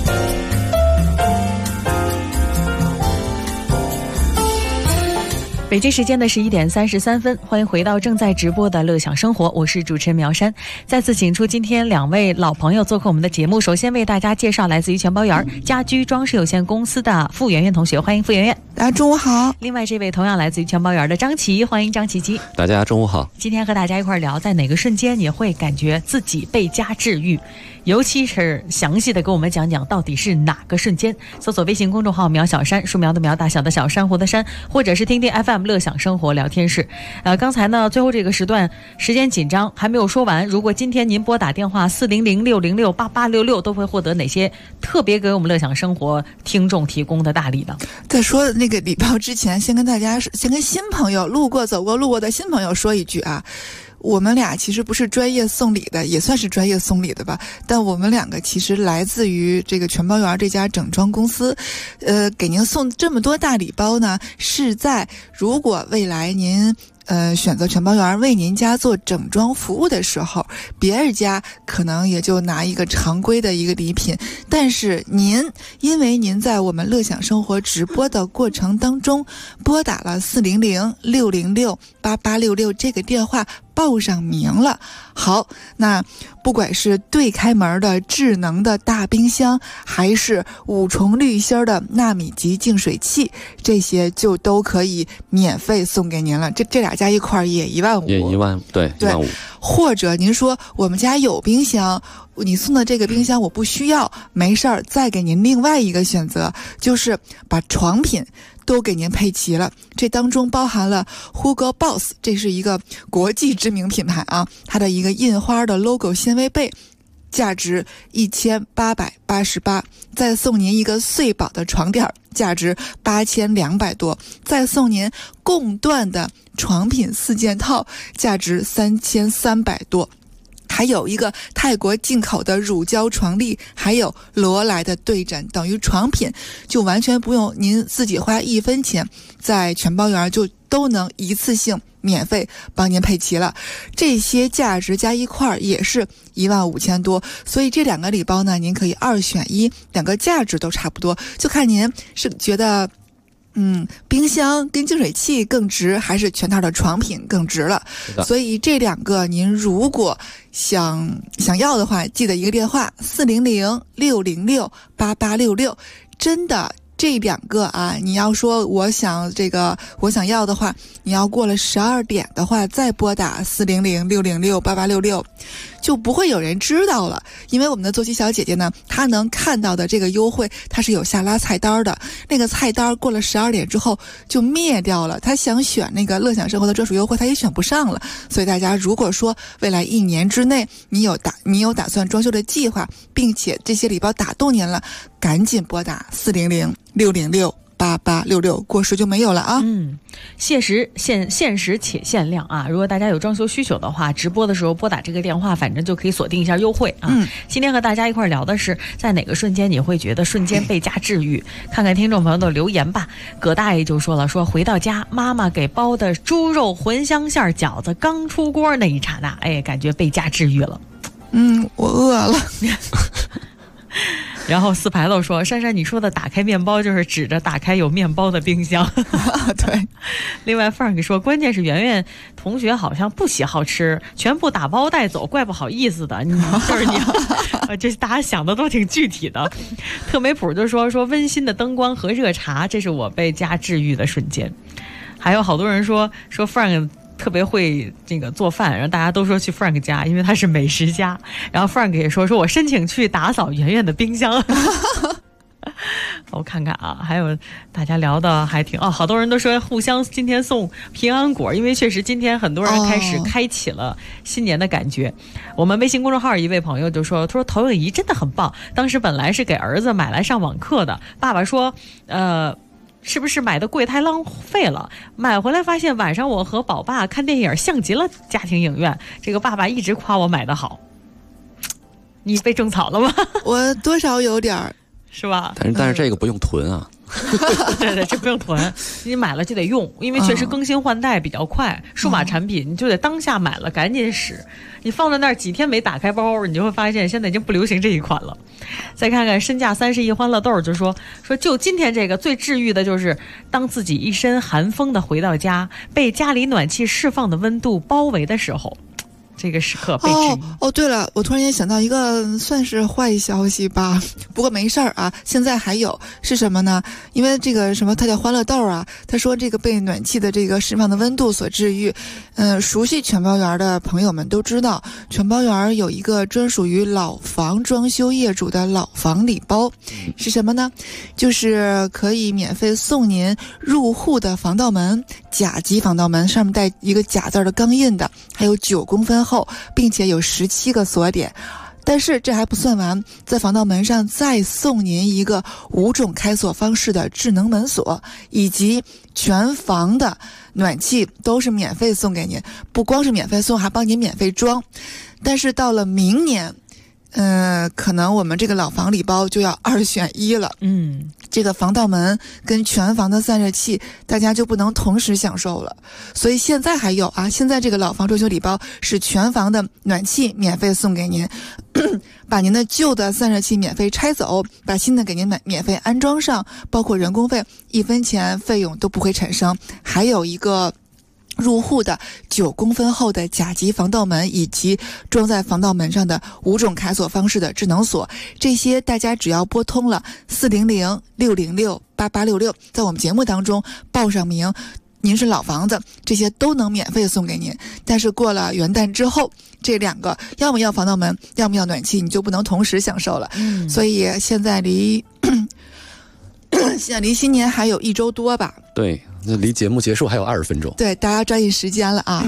北北京时间的11点33分，欢迎回到正在直播的乐享生活，我是主持人苗山。再次请出今天2位老朋友做客我们的节目。首先为大家介绍来自于全包园家居装饰有限公司的傅媛媛同学，欢迎傅媛媛。 大家中午好。 另外这位同样来自于全包园的张琪，欢迎张琪琪。 大家中午好。 今天和大家一块聊，在哪个瞬间你会感觉自己被家治愈？尤其是详细的给我们讲讲到底是哪个瞬间。搜索微信公众号苗小山，树苗的苗，大小的小，珊瑚的珊，或者是听听 FM 乐享生活聊天室。刚才呢最后这个时段时间紧张还没有说完，如果今天您拨打电话400-606-8866都会获得哪些特别给我们乐享生活听众提供的大礼呢？ 在说那个礼包之前，先跟新朋友路过的新朋友说一句啊，我们俩其实不是专业送礼的，也算是专业送礼的吧，但我们两个其实来自于这个全包园这家整装公司。给您送这么多大礼包呢，是在如果未来您选择全包园为您家做整装服务的时候，别人家可能也就拿一个常规的一个礼品，但是因为您在我们乐享生活直播的过程当中拨打了400-606-8866这个电话报上名了。好，那不管是对开门的智能的大冰箱，还是5重滤芯的纳米级净水器，这些就都可以免费送给您了。这俩加一块也15000， 也1万，对，15000。 或者您说我们家有冰箱，你送的这个冰箱我不需要，没事儿，再给您另外一个选择，就是把床品都给您配齐了。这当中包含了 Hugo Boss， 这是一个国际知名品牌啊，它的一个印花的 logo 纤维被，价值1888，再送您一个穗宝的床垫，价值8200多，再送您贡缎的床品4件套，价值3300多。还有一个泰国进口的乳胶床笠，还有罗莱的对枕，等于床品就完全不用您自己花1分钱，在全包园就都能一次性免费帮您配齐了。这些价值加一块也是15000多，所以这2个礼包呢，您可以2选1，两个价值都差不多，就看您是觉得冰箱跟净水器更值，还是全套的床品更值了。所以这2个您如果想要的话，记得一个电话400-606-8866。真的这2个啊，你要说我想要的话，你要过了12点的话，再拨打400-606-8866，就不会有人知道了。因为我们的坐骑小姐姐呢，她能看到的这个优惠，她是有下拉菜单的，那个菜单过了12点之后就灭掉了，她想选那个乐享生活的专属优惠，她也选不上了。所以大家如果说未来1年之内你有打算装修的计划，并且这些礼包打动您了，赶紧拨打400-606-8866，过时就没有了啊。 限时且限量啊！如果大家有装修需求的话，直播的时候拨打这个电话，反正就可以锁定一下优惠啊。今天和大家一块聊的是，在哪个瞬间你会觉得瞬间被家治愈？看看听众朋友的留言吧。葛大爷就说了，说回到家，妈妈给包的猪肉茴香馅饺子刚出锅那一刹那，感觉被家治愈了。 我饿了。 然后四牌楼说，珊珊你说的打开面包就是指着打开有面包的冰箱。 对。 另外 Frank 说，关键是圆圆同学好像不喜好吃，全部打包带走，怪不好意思的。就是你这大家想的都挺具体的。特美普就说温馨的灯光和热茶，这是我被家治愈的瞬间。还有好多人说 Frank特别会这个做饭，然后大家都说去 Frank 家，因为他是美食家。然后 Frank 也说我申请去打扫圆圆的冰箱。我看看啊，还有大家聊的还挺好多人都说互相今天送平安果，因为确实今天很多人开始开启了新年的感觉。我们微信公众号一位朋友就说，他说投影仪真的很棒，当时本来是给儿子买来上网课的，爸爸说是不是买的贵太浪费了，买回来发现晚上我和宝爸看电影像极了家庭影院，这个爸爸一直夸我买的好。你被种草了吗？ 我多少有点儿， 是吧？ 但是这个不用囤啊。 对对，这不用囤，你买了就得用，因为确实更新换代比较快，数码产品你就得当下买了赶紧使，你放在那儿几天没打开包，你就会发现现在已经不流行这一款了。再看看身价30亿欢乐豆就说就今天这个最治愈的就是当自己一身寒风的回到家，被家里暖气释放的温度包围的时候，这个时刻被治愈。 哦，对了，我突然间想到一个算是坏消息吧，不过没事儿啊。现在还有是什么呢？因为这个什么，它叫欢乐豆啊。他说这个被暖气的这个释放的温度所治愈。熟悉全包园的朋友们都知道，全包园有一个专属于老房装修业主的老房礼包，是什么呢？就是可以免费送您入户的防盗门，甲级防盗门，上面带一个甲字的钢印的，还有9公分厚，并且有17个锁点。但是这还不算完，在防盗门上再送您一个5种开锁方式的智能门锁，以及全房的暖气都是免费送给您，不光是免费送，还帮您免费装。但是到了明年可能我们这个老房礼包就要2选1了。这个防盗门跟全房的散热器大家就不能同时享受了，所以现在还有啊，现在这个老房装修礼包是全房的暖气免费送给您，把您的旧的散热器免费拆走，把新的给您免费安装上，包括人工费1分钱费用都不会产生，还有一个入户的9公分厚的甲级防盗门，以及装在防盗门上的5种开锁方式的智能锁，这些大家只要拨通了400-606-8866，在我们节目当中报上名，您是老房子，这些都能免费送给您。但是过了元旦之后，这2个要么要防盗门，要么要暖气，你就不能同时享受了。所以现在离新年还有1周多吧。 对，那离节目结束还有20分钟。 对，大家抓紧时间了啊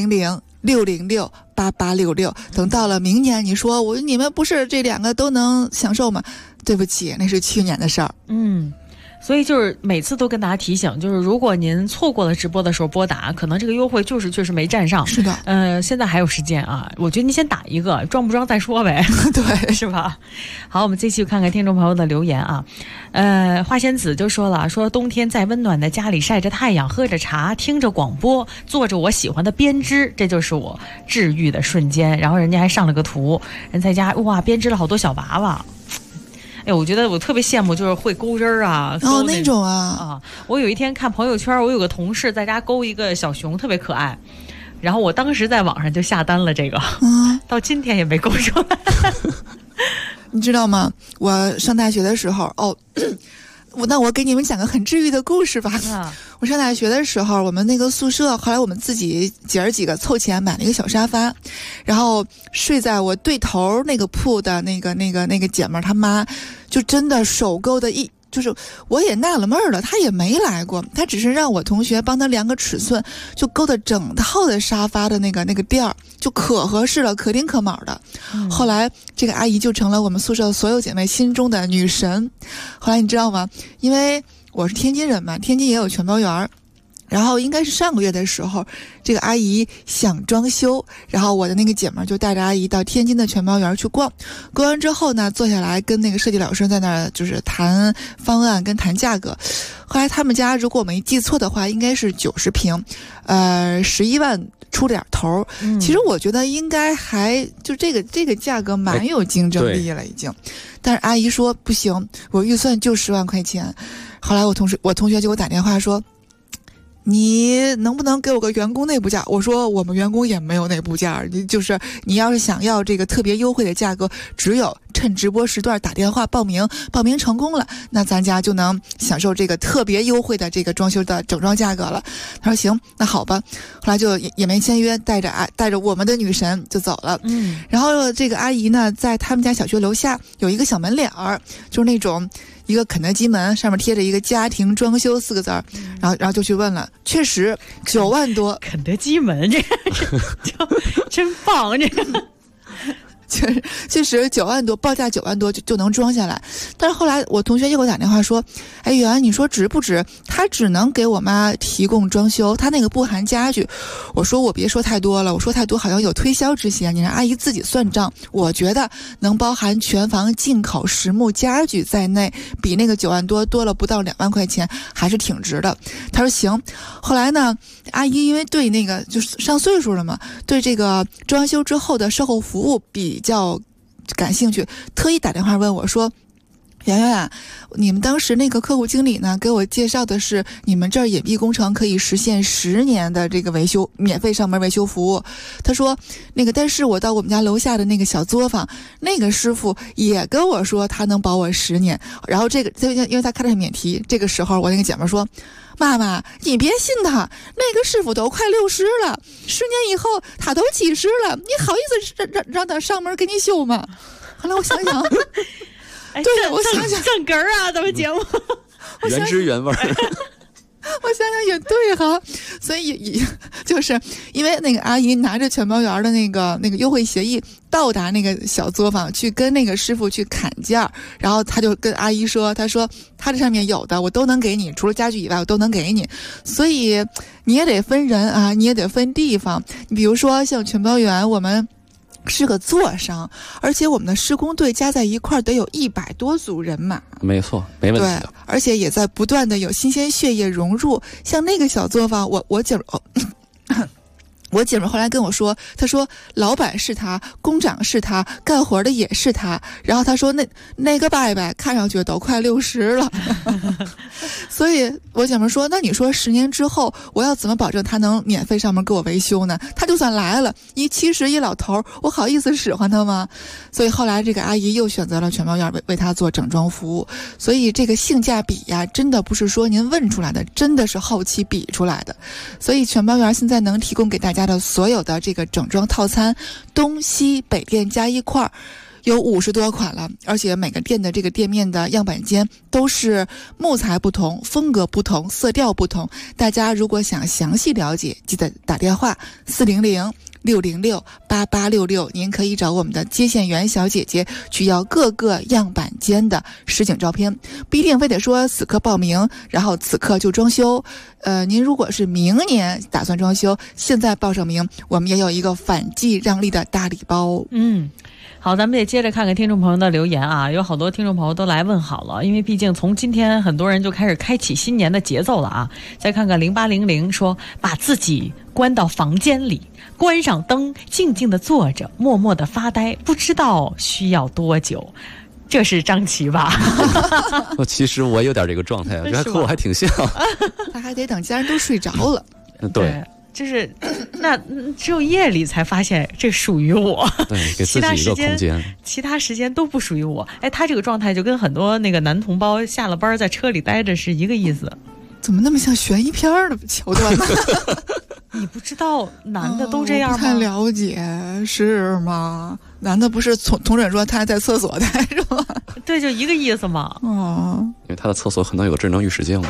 ！400-606-8866，等到了明年，你说你们不是这2个都能享受吗？对不起，那是去年的事儿。 所以就是每次都跟大家提醒，就是如果您错过了直播的时候拨打，可能这个优惠确实没占上。 是的， 现在还有时间啊，我觉得您先打一个，装不装再说呗。 对， 是吧？好，我们继续看看听众朋友的留言啊。花仙子就说了，说冬天在温暖的家里晒着太阳，喝着茶，听着广播，做着我喜欢的编织，这就是我治愈的瞬间。然后人家还上了个图，人在家哇编织了好多小娃娃。哎，我觉得我特别羡慕，就是会勾针啊， 那种啊。 我有一天看朋友圈，我有个同事在家勾一个小熊，特别可爱。然后我当时在网上就下单了这个，到今天也没勾出来。 你知道吗？我上大学的时候，那我给你们讲个很治愈的故事吧。我上大学的时候，我们那个宿舍，后来我们自己姐儿几个凑钱买了一个小沙发，然后睡在我对头那个铺的那个姐们儿她妈，就真的手勾的就是我也纳了闷了，她也没来过，她只是让我同学帮她量个尺寸，就勾的整套的沙发的那个垫儿，就可合适了，可丁可卯的。后来这个阿姨就成了我们宿舍所有姐妹心中的女神。后来你知道吗？因为我是天津人嘛，天津也有全包园，然后应该是上个月的时候，这个阿姨想装修，然后我的那个姐们就带着阿姨到天津的全包园去逛。逛完之后呢，坐下来跟那个设计老师在那儿就是谈方案跟谈价格。后来他们家如果我没记错的话，应该是90平，11万出点头。其实我觉得应该还就这个价格蛮有竞争力了已经。但是阿姨说不行，我预算就10万块钱。后来我同学就给我打电话说，你能不能给我个员工内部价？我说我们员工也没有内部价，就是你要是想要这个特别优惠的价格，只有趁直播时段打电话报名成功了，那咱家就能享受这个特别优惠的这个装修的整装价格了。他说行，那好吧。后来就也没签约，带着我们的女神就走了。然后这个阿姨呢，在他们家小区楼下有一个小门脸儿，就是那种一个肯德基门，上面贴着一个家庭装修4个字儿，然后就去问了，确实9万多。 肯德基门这个真棒，这个确实9万多，报价9万多就能装下来。但是后来我同学又给我打电话说，哎，圆你说值不值？他只能给我妈提供装修，他那个不含家具。我说我别说太多了，我说太多好像有推销之嫌，你让阿姨自己算账。我觉得能包含全房进口实木家具在内，比那个9万多多了不到2万块钱，还是挺值的。他说行。后来呢，阿姨因为对那个就是上岁数了嘛，对这个装修之后的售后服务比较感兴趣，特意打电话问我说，圆圆啊，你们当时那个客户经理呢给我介绍的是你们这儿隐蔽工程可以实现10年的这个维修，免费上门维修服务。他说那个，但是我到我们家楼下的那个小作坊，那个师傅也跟我说他能保我10年。然后这个因为他开的是免提，这个时候我那个姐妹说，妈妈，你别信他，那个师傅都快60了，10年以后他都70了，你好意思让他上门给你修吗？后来我想想，对，我想想正根儿啊，咱们节目原汁原味儿。 我想想也对哈，所以就是因为那个阿姨拿着全包园的那个优惠协议到达那个小作坊去跟那个师傅去砍价，然后他就跟阿姨说，他说他这上面有的我都能给你，除了家具以外我都能给你。所以你也得分人啊，你也得分地方。你比如说像全包园，我们是个座商，而且我们的施工队加在一块儿得有100多组人马。 没错，没问题的。 对，而且也在不断的有新鲜血液融入。像那个小作坊，我姐妹后来跟我说，她说老板是他，工长是他，干活的也是他。然后她说那个伯伯看上去都快60了。所以我姐妹说，那你说10年之后我要怎么保证他能免费上门给我维修呢？他就算来了70老头，我好意思使唤他吗？所以后来这个阿姨又选择了全包院为他做整装服务。所以这个性价比呀，真的不是说您问出来的，真的是后期比出来的。所以全包院现在能提供给大家的所有的这个整装套餐，东西北店加一块儿，有50多款了，而且每个店的这个店面的样板间都是木材不同，风格不同，色调不同。大家如果想详细了解，记得打电话400-606-8866，您可以找我们的接线员小姐姐去要各个样板间的实景照片，不一定非得说此刻报名，然后此刻就装修。您如果是明年打算装修，现在报上名，我们也有一个反季让利的大礼包。 好，咱们也接着看看听众朋友的留言啊，有好多听众朋友都来问好了，因为毕竟从今天很多人就开始开启新年的节奏了啊。再看看0800说，把自己关到房间里，关上灯，静静地坐着，默默地发呆，不知道需要多久。这是张琪吧？ 其实我有点这个状态，我觉得和我还挺像。 他还得等家人都睡着了。 对。 就是那只有夜里才发现这属于我， 对，给自己一个空间， 其他时间都不属于我。哎，他这个状态就跟很多那个男同胞下了班在车里待着是一个意思。 怎么那么像悬疑片的桥段呢？ 你不知道男的都这样吗？ 不太了解，是吗？男的不是同诊说他还在厕所待着吗？ 对，就一个意思嘛。 因为他的厕所可能有智能浴室镜吧。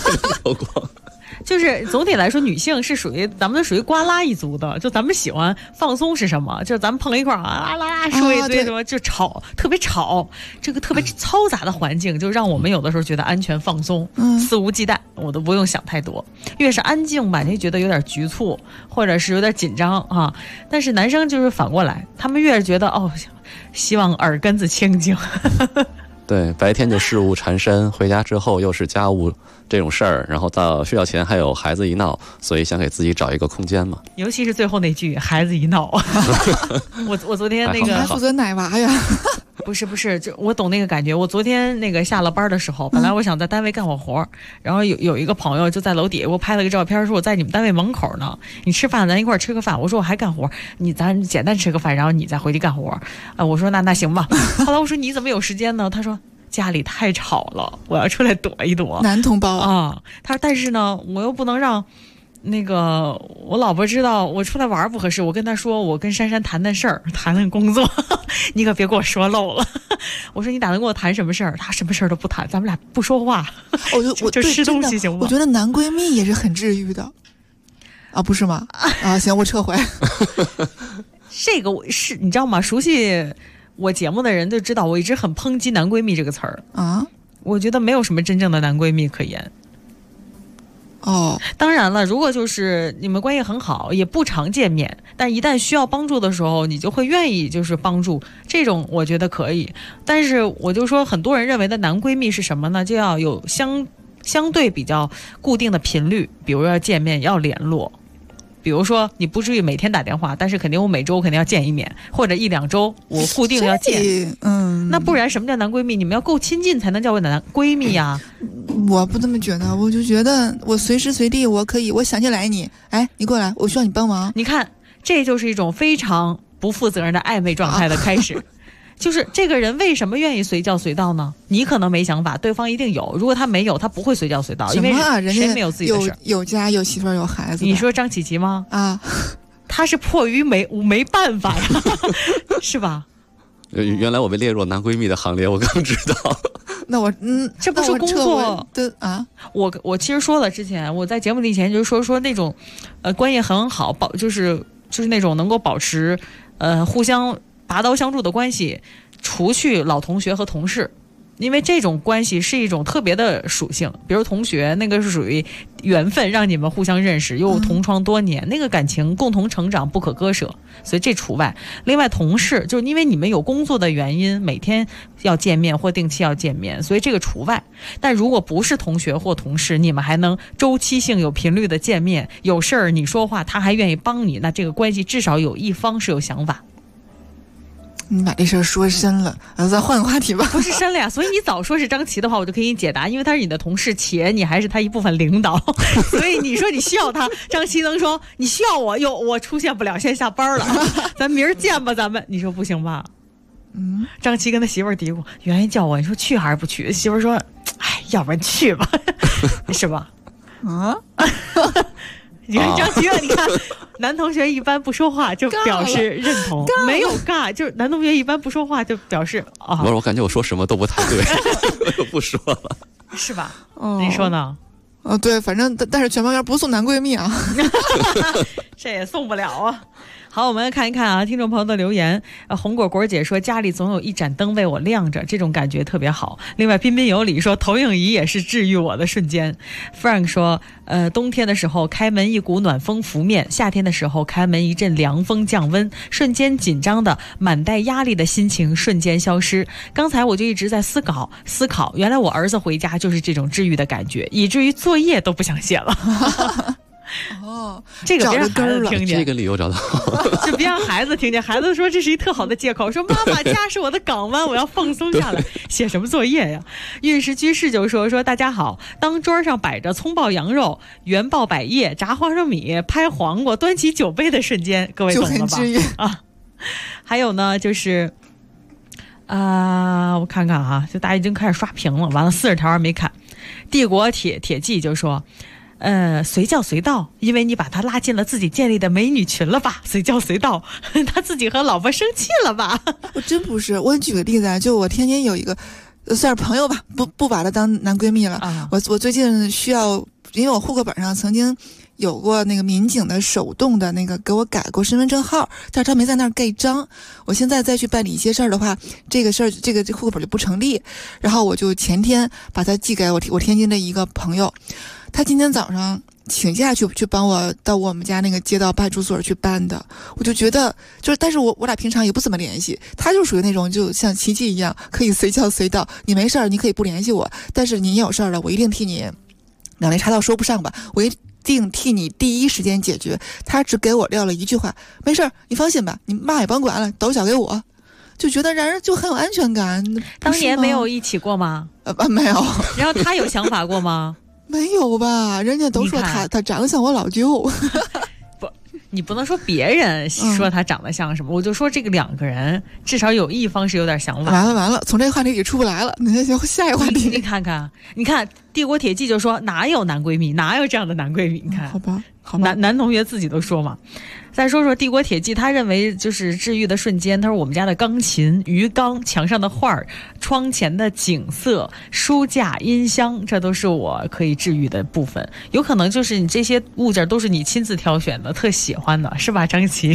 就是总体来说，女性是咱们属于呱啦一族的，就咱们喜欢放松是什么？就是咱们碰了一块啊啦说一堆什么，就吵，特别吵，这个特别嘈杂的环境，就让我们有的时候觉得安全放松，肆无忌惮，我都不用想太多。越是安静吧，你觉得有点局促，或者是有点紧张啊。但是男生就是反过来，他们越是觉得希望耳根子清净。 对，白天就事务缠身，回家之后又是家务这种事儿，然后到睡觉前还有孩子一闹，所以想给自己找一个空间嘛。 尤其是最后那句孩子一闹，我昨天那个还负责奶娃呀。 不是，就我懂那个感觉。我昨天那个下了班的时候，本来我想在单位干会活，然后有一个朋友就在楼底下给我拍了个照片，说我在你们单位门口呢，你吃饭咱一块吃个饭。我说我还干活，咱简单吃个饭，然后你再回去干活。我说那行吧。后来我说你怎么有时间呢？他说家里太吵了，我要出来躲一躲。 男同胞啊，他说但是呢，我又不能让那个我老婆知道我出来玩不合适，我跟她说我跟珊珊谈事儿，谈工作，你可别给我说漏了。我说你打算跟我谈什么事儿？她什么事儿都不谈，咱们俩不说话。就吃东西行吗？ 我觉得男闺蜜也是很治愈的。啊，不是吗？啊，行，我撤回。 这个是你知道吗？熟悉我节目的人就知道，我一直很抨击男闺蜜这个词儿啊。 我觉得没有什么真正的男闺蜜可言。 哦， 当然了，如果就是你们关系很好，也不常见面，但一旦需要帮助的时候，你就会愿意就是帮助，这种我觉得可以。但是我就说，很多人认为的男闺蜜是什么呢？就要有相对比较固定的频率，比如要见面要联络。比如说你不至于每天打电话，但是肯定我每周肯定要见一面，或者1-2周我固定要见。那不然什么叫男闺蜜？你们要够亲近才能叫为男闺蜜呀。 我不这么觉得，我就觉得我随时随地我可以，我想起来你，哎，你过来，我需要你帮忙。 你看，这就是一种非常不负责任的暧昧状态的开始。就是这个人为什么愿意随叫随到呢？你可能没想法，对方一定有。如果他没有，他不会随叫随到，因为谁没有自己的事？ 有家有媳妇儿有孩子。 你说张琪琪吗？ 啊， 他是迫于没办法呀，是吧？ 原来我被列入男闺蜜的行列，我刚知道。 那我这不是工作的啊？ 我其实说了，之前我在节目里以前就说那种，关系很好，就是那种能够保持互相拔刀相助的关系，除去老同学和同事，因为这种关系是一种特别的属性。比如同学，那个是属于缘分，让你们互相认识，又同窗多年，那个感情共同成长不可割舍，所以这除外。另外同事，就是因为你们有工作的原因，每天要见面或定期要见面，所以这个除外。但如果不是同学或同事，你们还能周期性有频率的见面，有事儿你说话他还愿意帮你，那这个关系至少有一方是有想法。 你把这事儿说深了，咱换个话题吧。 不是深了呀，所以你早说是张琪的话，我就可以给你解答，因为他是你的同事，且你还是他一部分领导，所以你说你需要他，张琪能说你需要我，我出现不了，现在下班了，咱明儿见吧，咱们，你说不行吧？张琪跟他媳妇儿嘀咕，原先叫我，你说去还是不去？媳妇儿说，哎，要不然去吧，是吧？你看张琪，你看男同学一般不说话就表示认同，没有尬，就是男同学一般不说话就表示啊。 不是，我感觉我说什么都不太对，我就不说了， 是吧？你说呢？ 对，反正但是全包圆不送男闺蜜啊， 这也送不了啊。好，我们来看一看啊，听众朋友的留言。红果果姐说家里总有一盏灯为我亮着，这种感觉特别好。另外彬彬有礼说投影仪也是治愈我的瞬间。Frank 说冬天的时候开门一股暖风拂面，夏天的时候开门一阵凉风降温，瞬间紧张的满带压力的心情瞬间消失。刚才我就一直在思考，原来我儿子回家就是这种治愈的感觉，以至于作业都不想写了。这个别让孩子听见， 这个理由找到， 就别让孩子听见。孩子说这是一特好的借口，说妈妈家是我的港湾，我要放松下来，写什么作业呀？运势居士就说大家好，当桌上摆着葱爆羊肉、圆爆百叶、炸花生米、拍黄瓜、端起酒杯的瞬间，各位懂了吧？啊，还有呢，就是我看看啊，就大家已经开始刷屏了，完了40条还没看。帝国铁骑就说。随叫随到，因为你把他拉进了自己建立的美女群了吧？随叫随到，他自己和老婆生气了吧？ 我真不是，我举个例子啊，就我天津有一个算是朋友吧，不把他当男闺蜜了。我最近需要，因为我户口本上曾经有过那个民警的手动的那个给我改过身份证号，但是他没在那儿盖章。我现在再去办理一些事儿的话，这个事儿这个户口本就不成立。然后我就前天把它寄给我天津的一个朋友。他今天早上请假去帮我到我们家那个街道派出所去办的，我就觉得就是，但是我俩平常也不怎么联系，他就属于那种就像琪琪一样，可以随叫随到，你没事儿你可以不联系我，但是你有事儿了，我一定替你两肋插刀说不上吧，我一定替你第一时间解决。他只给我撂了一句话，没事儿，你放心吧，你妈也甭管了，都交给我。就觉得让人就很有安全感。 当年没有一起过吗？ 没有。 然后他有想法过吗？ 没有吧，人家都说他长得像我老舅。 不，你不能说别人说他长得像什么，我就说这个两个人至少有一方是有点想法。 完了，从这个话题里出不来了。那行，下一个话题。 你看看， 帝国铁骑就说哪有男闺蜜，哪有这样的男闺蜜？你看， 好吧， 男同学自己都说嘛。再说说帝国铁骑，他认为就是治愈的瞬间。他说我们家的钢琴、鱼缸、墙上的画儿、窗前的景色、书架、音箱，这都是我可以治愈的部分。有可能就是你这些物件都是你亲自挑选的，特喜欢的，是吧，张琪？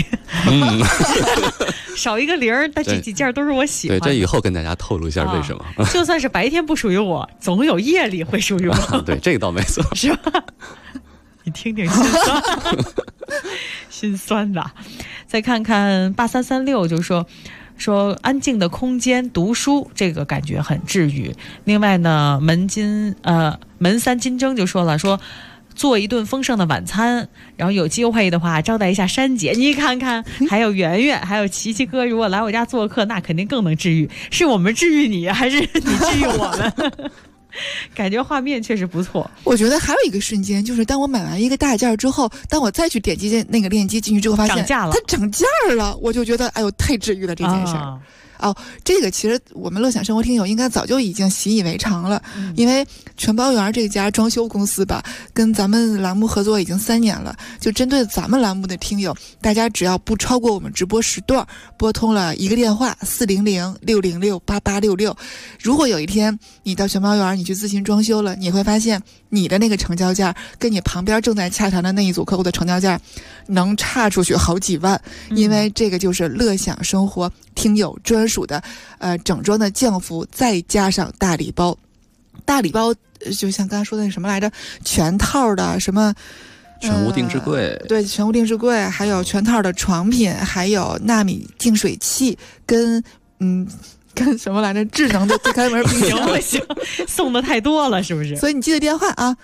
少一个零儿，但这几件都是我喜欢的。 对，这以后跟大家透露一下为什么。 就算是白天不属于我，总有夜里会属于我。 对，这个倒没错， 是吧？你听听心酸，心酸的。再看看8336，就说安静的空间读书，这个感觉很治愈。另外呢，门三金铮就说了，说做一顿丰盛的晚餐，然后有机会的话招待一下珊姐，你看看，还有圆圆，还有琪琪哥，如果来我家做客，那肯定更能治愈。是我们治愈你，还是你治愈我们？感觉画面确实不错。 我觉得还有一个瞬间，就是当我买完一个大件之后，当我再去点击那个链接进去之后，发现涨价了， 它涨价了，我就觉得哎呦太治愈了这件事儿。这个其实我们乐享生活听友应该早就已经习以为常了，因为全包园这家装修公司吧，跟咱们栏目合作已经3年了。就针对咱们栏目的听友，大家只要不超过我们直播时段，拨通了一个电话400-606-8866，如果有一天你到全包园你去咨询装修了，你会发现你的那个成交价跟你旁边正在洽谈的那一组客户的成交价能差出去好几万，因为这个就是乐享生活听友专属的整装的降服，再加上大礼包。大礼包就像刚才说的那什么来着，全套的什么全屋定制柜， 对，全屋定制柜，还有全套的床品，还有纳米净水器跟什么来着？智能的对开门冰箱。 行，送的太多了，是不是？ 所以你记得电话啊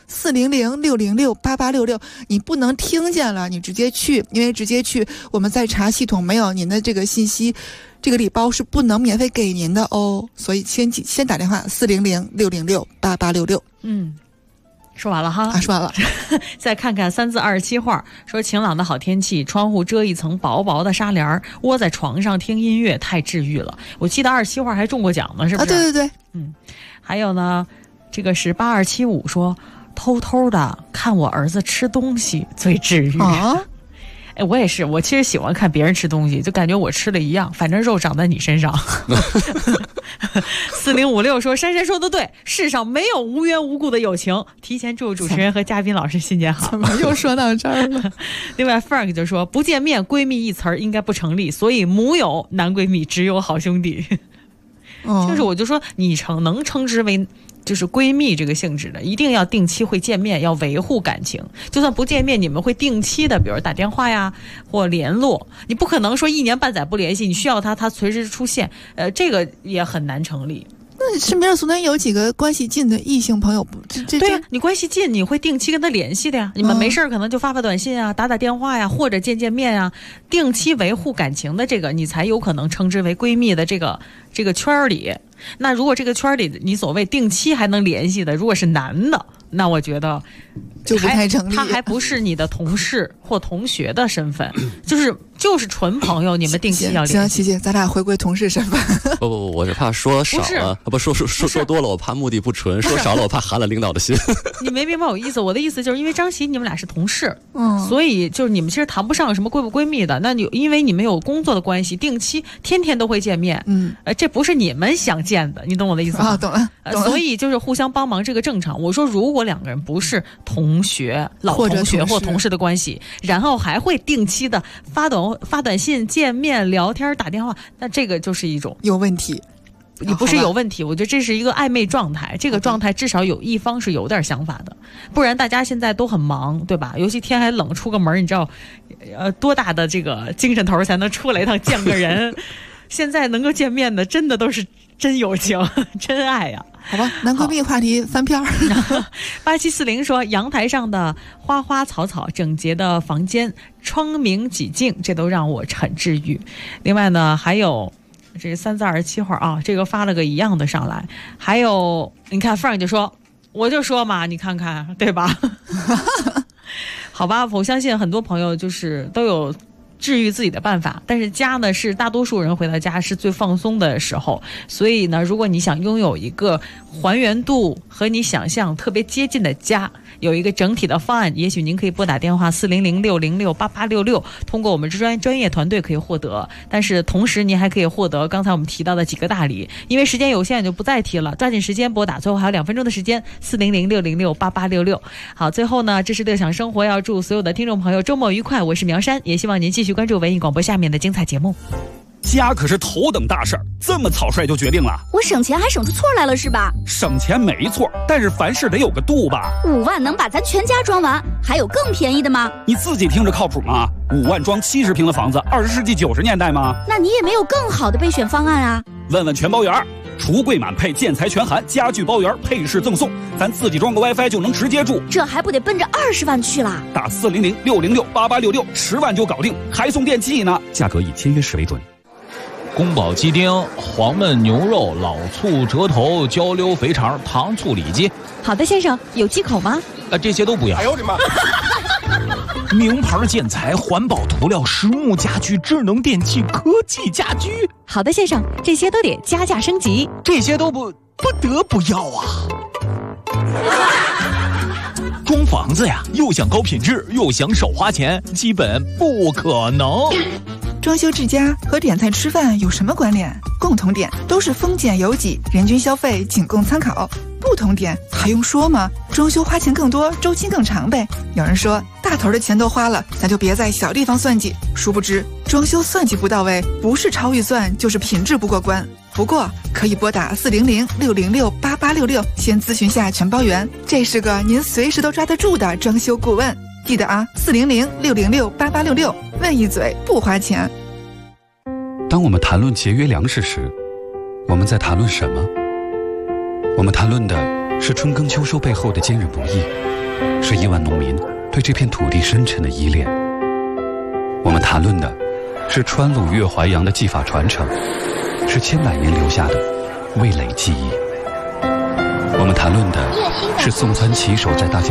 ，400-606-8866，你不能听见了，你直接去，因为直接去我们在查系统没有您的这个信息，这个礼包是不能免费给您的哦。所以先打电话400-606-8866。 说完了哈， 说完了。 再看看3字27画，说晴朗的好天气，窗户遮一层薄薄的纱帘，窝在床上听音乐，太治愈了。我记得27画还中过奖呢，是不是？ 对对对， 还有呢，这个是8275说，偷偷的看我儿子吃东西最治愈。我也是，我其实喜欢看别人吃东西，就感觉我吃了一样，反正肉长在你身上。4056说，珊珊说的对，世上没有无缘无故的友情。提前祝主持人和嘉宾老师新年好。 怎么又说到这儿了？ 另外 Frank 就说，不见面闺蜜一词儿应该不成立，所以母有男闺蜜，只有好兄弟。就是我就说你能称之为就是闺蜜这个性质的，一定要定期会见面，要维护感情。就算不见面，你们会定期的，比如打电话呀或联络。你不可能说1年半载不联系，你需要他随时出现，这个也很难成立。 那身边总得有几个关系近的异性朋友， 对呀，你关系近，你会定期跟他联系的呀。你们没事可能就发短信啊，打电话呀，或者见面啊，定期维护感情的这个，你才有可能称之为闺蜜的这个圈里。那如果这个圈里你所谓定期还能联系的，如果是男的，那我觉得就不太成立。 他还不是你的同事或同学的身份，就是纯朋友，你们定期要联系。 行，琪琪，咱俩回归同事身份。 不，我是怕说少了，说多了，我怕目的不纯；说少了，我怕寒了领导的心。 你没明白我意思？我的意思就是因为张琪你们俩是同事，所以就是你们其实谈不上什么闺不闺蜜的。那因为你们有工作的关系，定期天天都会见面，这不是你们想见的，你懂我的意思吗？ 懂了。 所以就是互相帮忙，这个正常。我说如果2个人不是同学、老同学或同事的关系，然后还会定期的发短信、见面、聊天、打电话，那这个就是一种有问题。 你不是有问题，我觉得这是一个暧昧状态。这个状态至少有一方是有点想法的，不然大家现在都很忙，对吧？尤其天还冷，出个门，你知道，多大的这个精神头才能出来一趟见个人？现在能够见面的，真的都是真友情、真爱呀。 好吧，男闺蜜话题翻篇。 8740说，阳台上的花花草草，整洁的房间，窗明几净，这都让我很治愈。另外呢，还有这3字27画啊，这个发了个一样的上来。还有你看 Frank 就说，我就说嘛，你看看对吧？好吧，我相信很多朋友就是都有治愈自己的办法。但是家呢，是大多数人回到家是最放松的时候，所以呢，如果你想拥有一个还原度和你想象特别接近的家，有一个整体的方案，也许您可以拨打电话400-606-8866，通过我们专业团队可以获得。但是同时您还可以获得刚才我们提到的几个大礼，因为时间有限就不再提了，抓紧时间拨打，最后还有2分钟的时间，400-606-8866。好，最后呢，这是乐享生活，要祝所有的听众朋友周末愉快，我是苗山，也希望您继续关注文艺广播下面的精彩节目。 家可是头等大事儿，这么草率就决定了？ 我省钱还省出错来了是吧？ 省钱没错，但是凡事得有个度吧。 5万能把咱全家装完，还有更便宜的吗？ 你自己听着靠谱吗？5万装70平的房子，20世纪90年代吗？ 那你也没有更好的备选方案啊？ 问问全包园，橱柜满配，建材全含，家具包圆，配饰赠送，咱自己装个 WiFi 就能直接住， 这还不得奔着20万去了？ 打400-606-8866，10万就搞定，还送电器呢，价格以签约时为准。 宫保鸡丁、黄焖牛肉、老醋、折头、焦溜肥肠、糖醋里脊。 好的，先生，有忌口吗？ 这些都不要。 哎呦我的妈！ 名牌建材、环保涂料、实木家具、智能电器、科技家居。 好的，先生，这些都得加价升级。 这些都不得不要啊！装房子呀，又想高品质，又想少花钱，基本不可能。 装修治家和点菜吃饭有什么关联？共同点都是丰俭由己，人均消费仅供参考。不同点还用说吗？装修花钱更多，周期更长呗。有人说大头的钱都花了，咱就别在小地方算计。殊不知装修算计不到位，不是超预算就是品质不过关。不过可以拨打400-606-8866，先咨询下全包园，这是个您随时都抓得住的装修顾问。记得啊，400-606-8866，问一嘴不花钱。 当我们谈论节约粮食时，我们在谈论什么？我们谈论的是春耕秋收背后的坚韧不易，是亿万农民对这片土地深沉的依恋。我们谈论的是川鲁粤淮扬的技法传承，是千百年留下的味蕾记忆。我们谈论的是宋川旗手在大街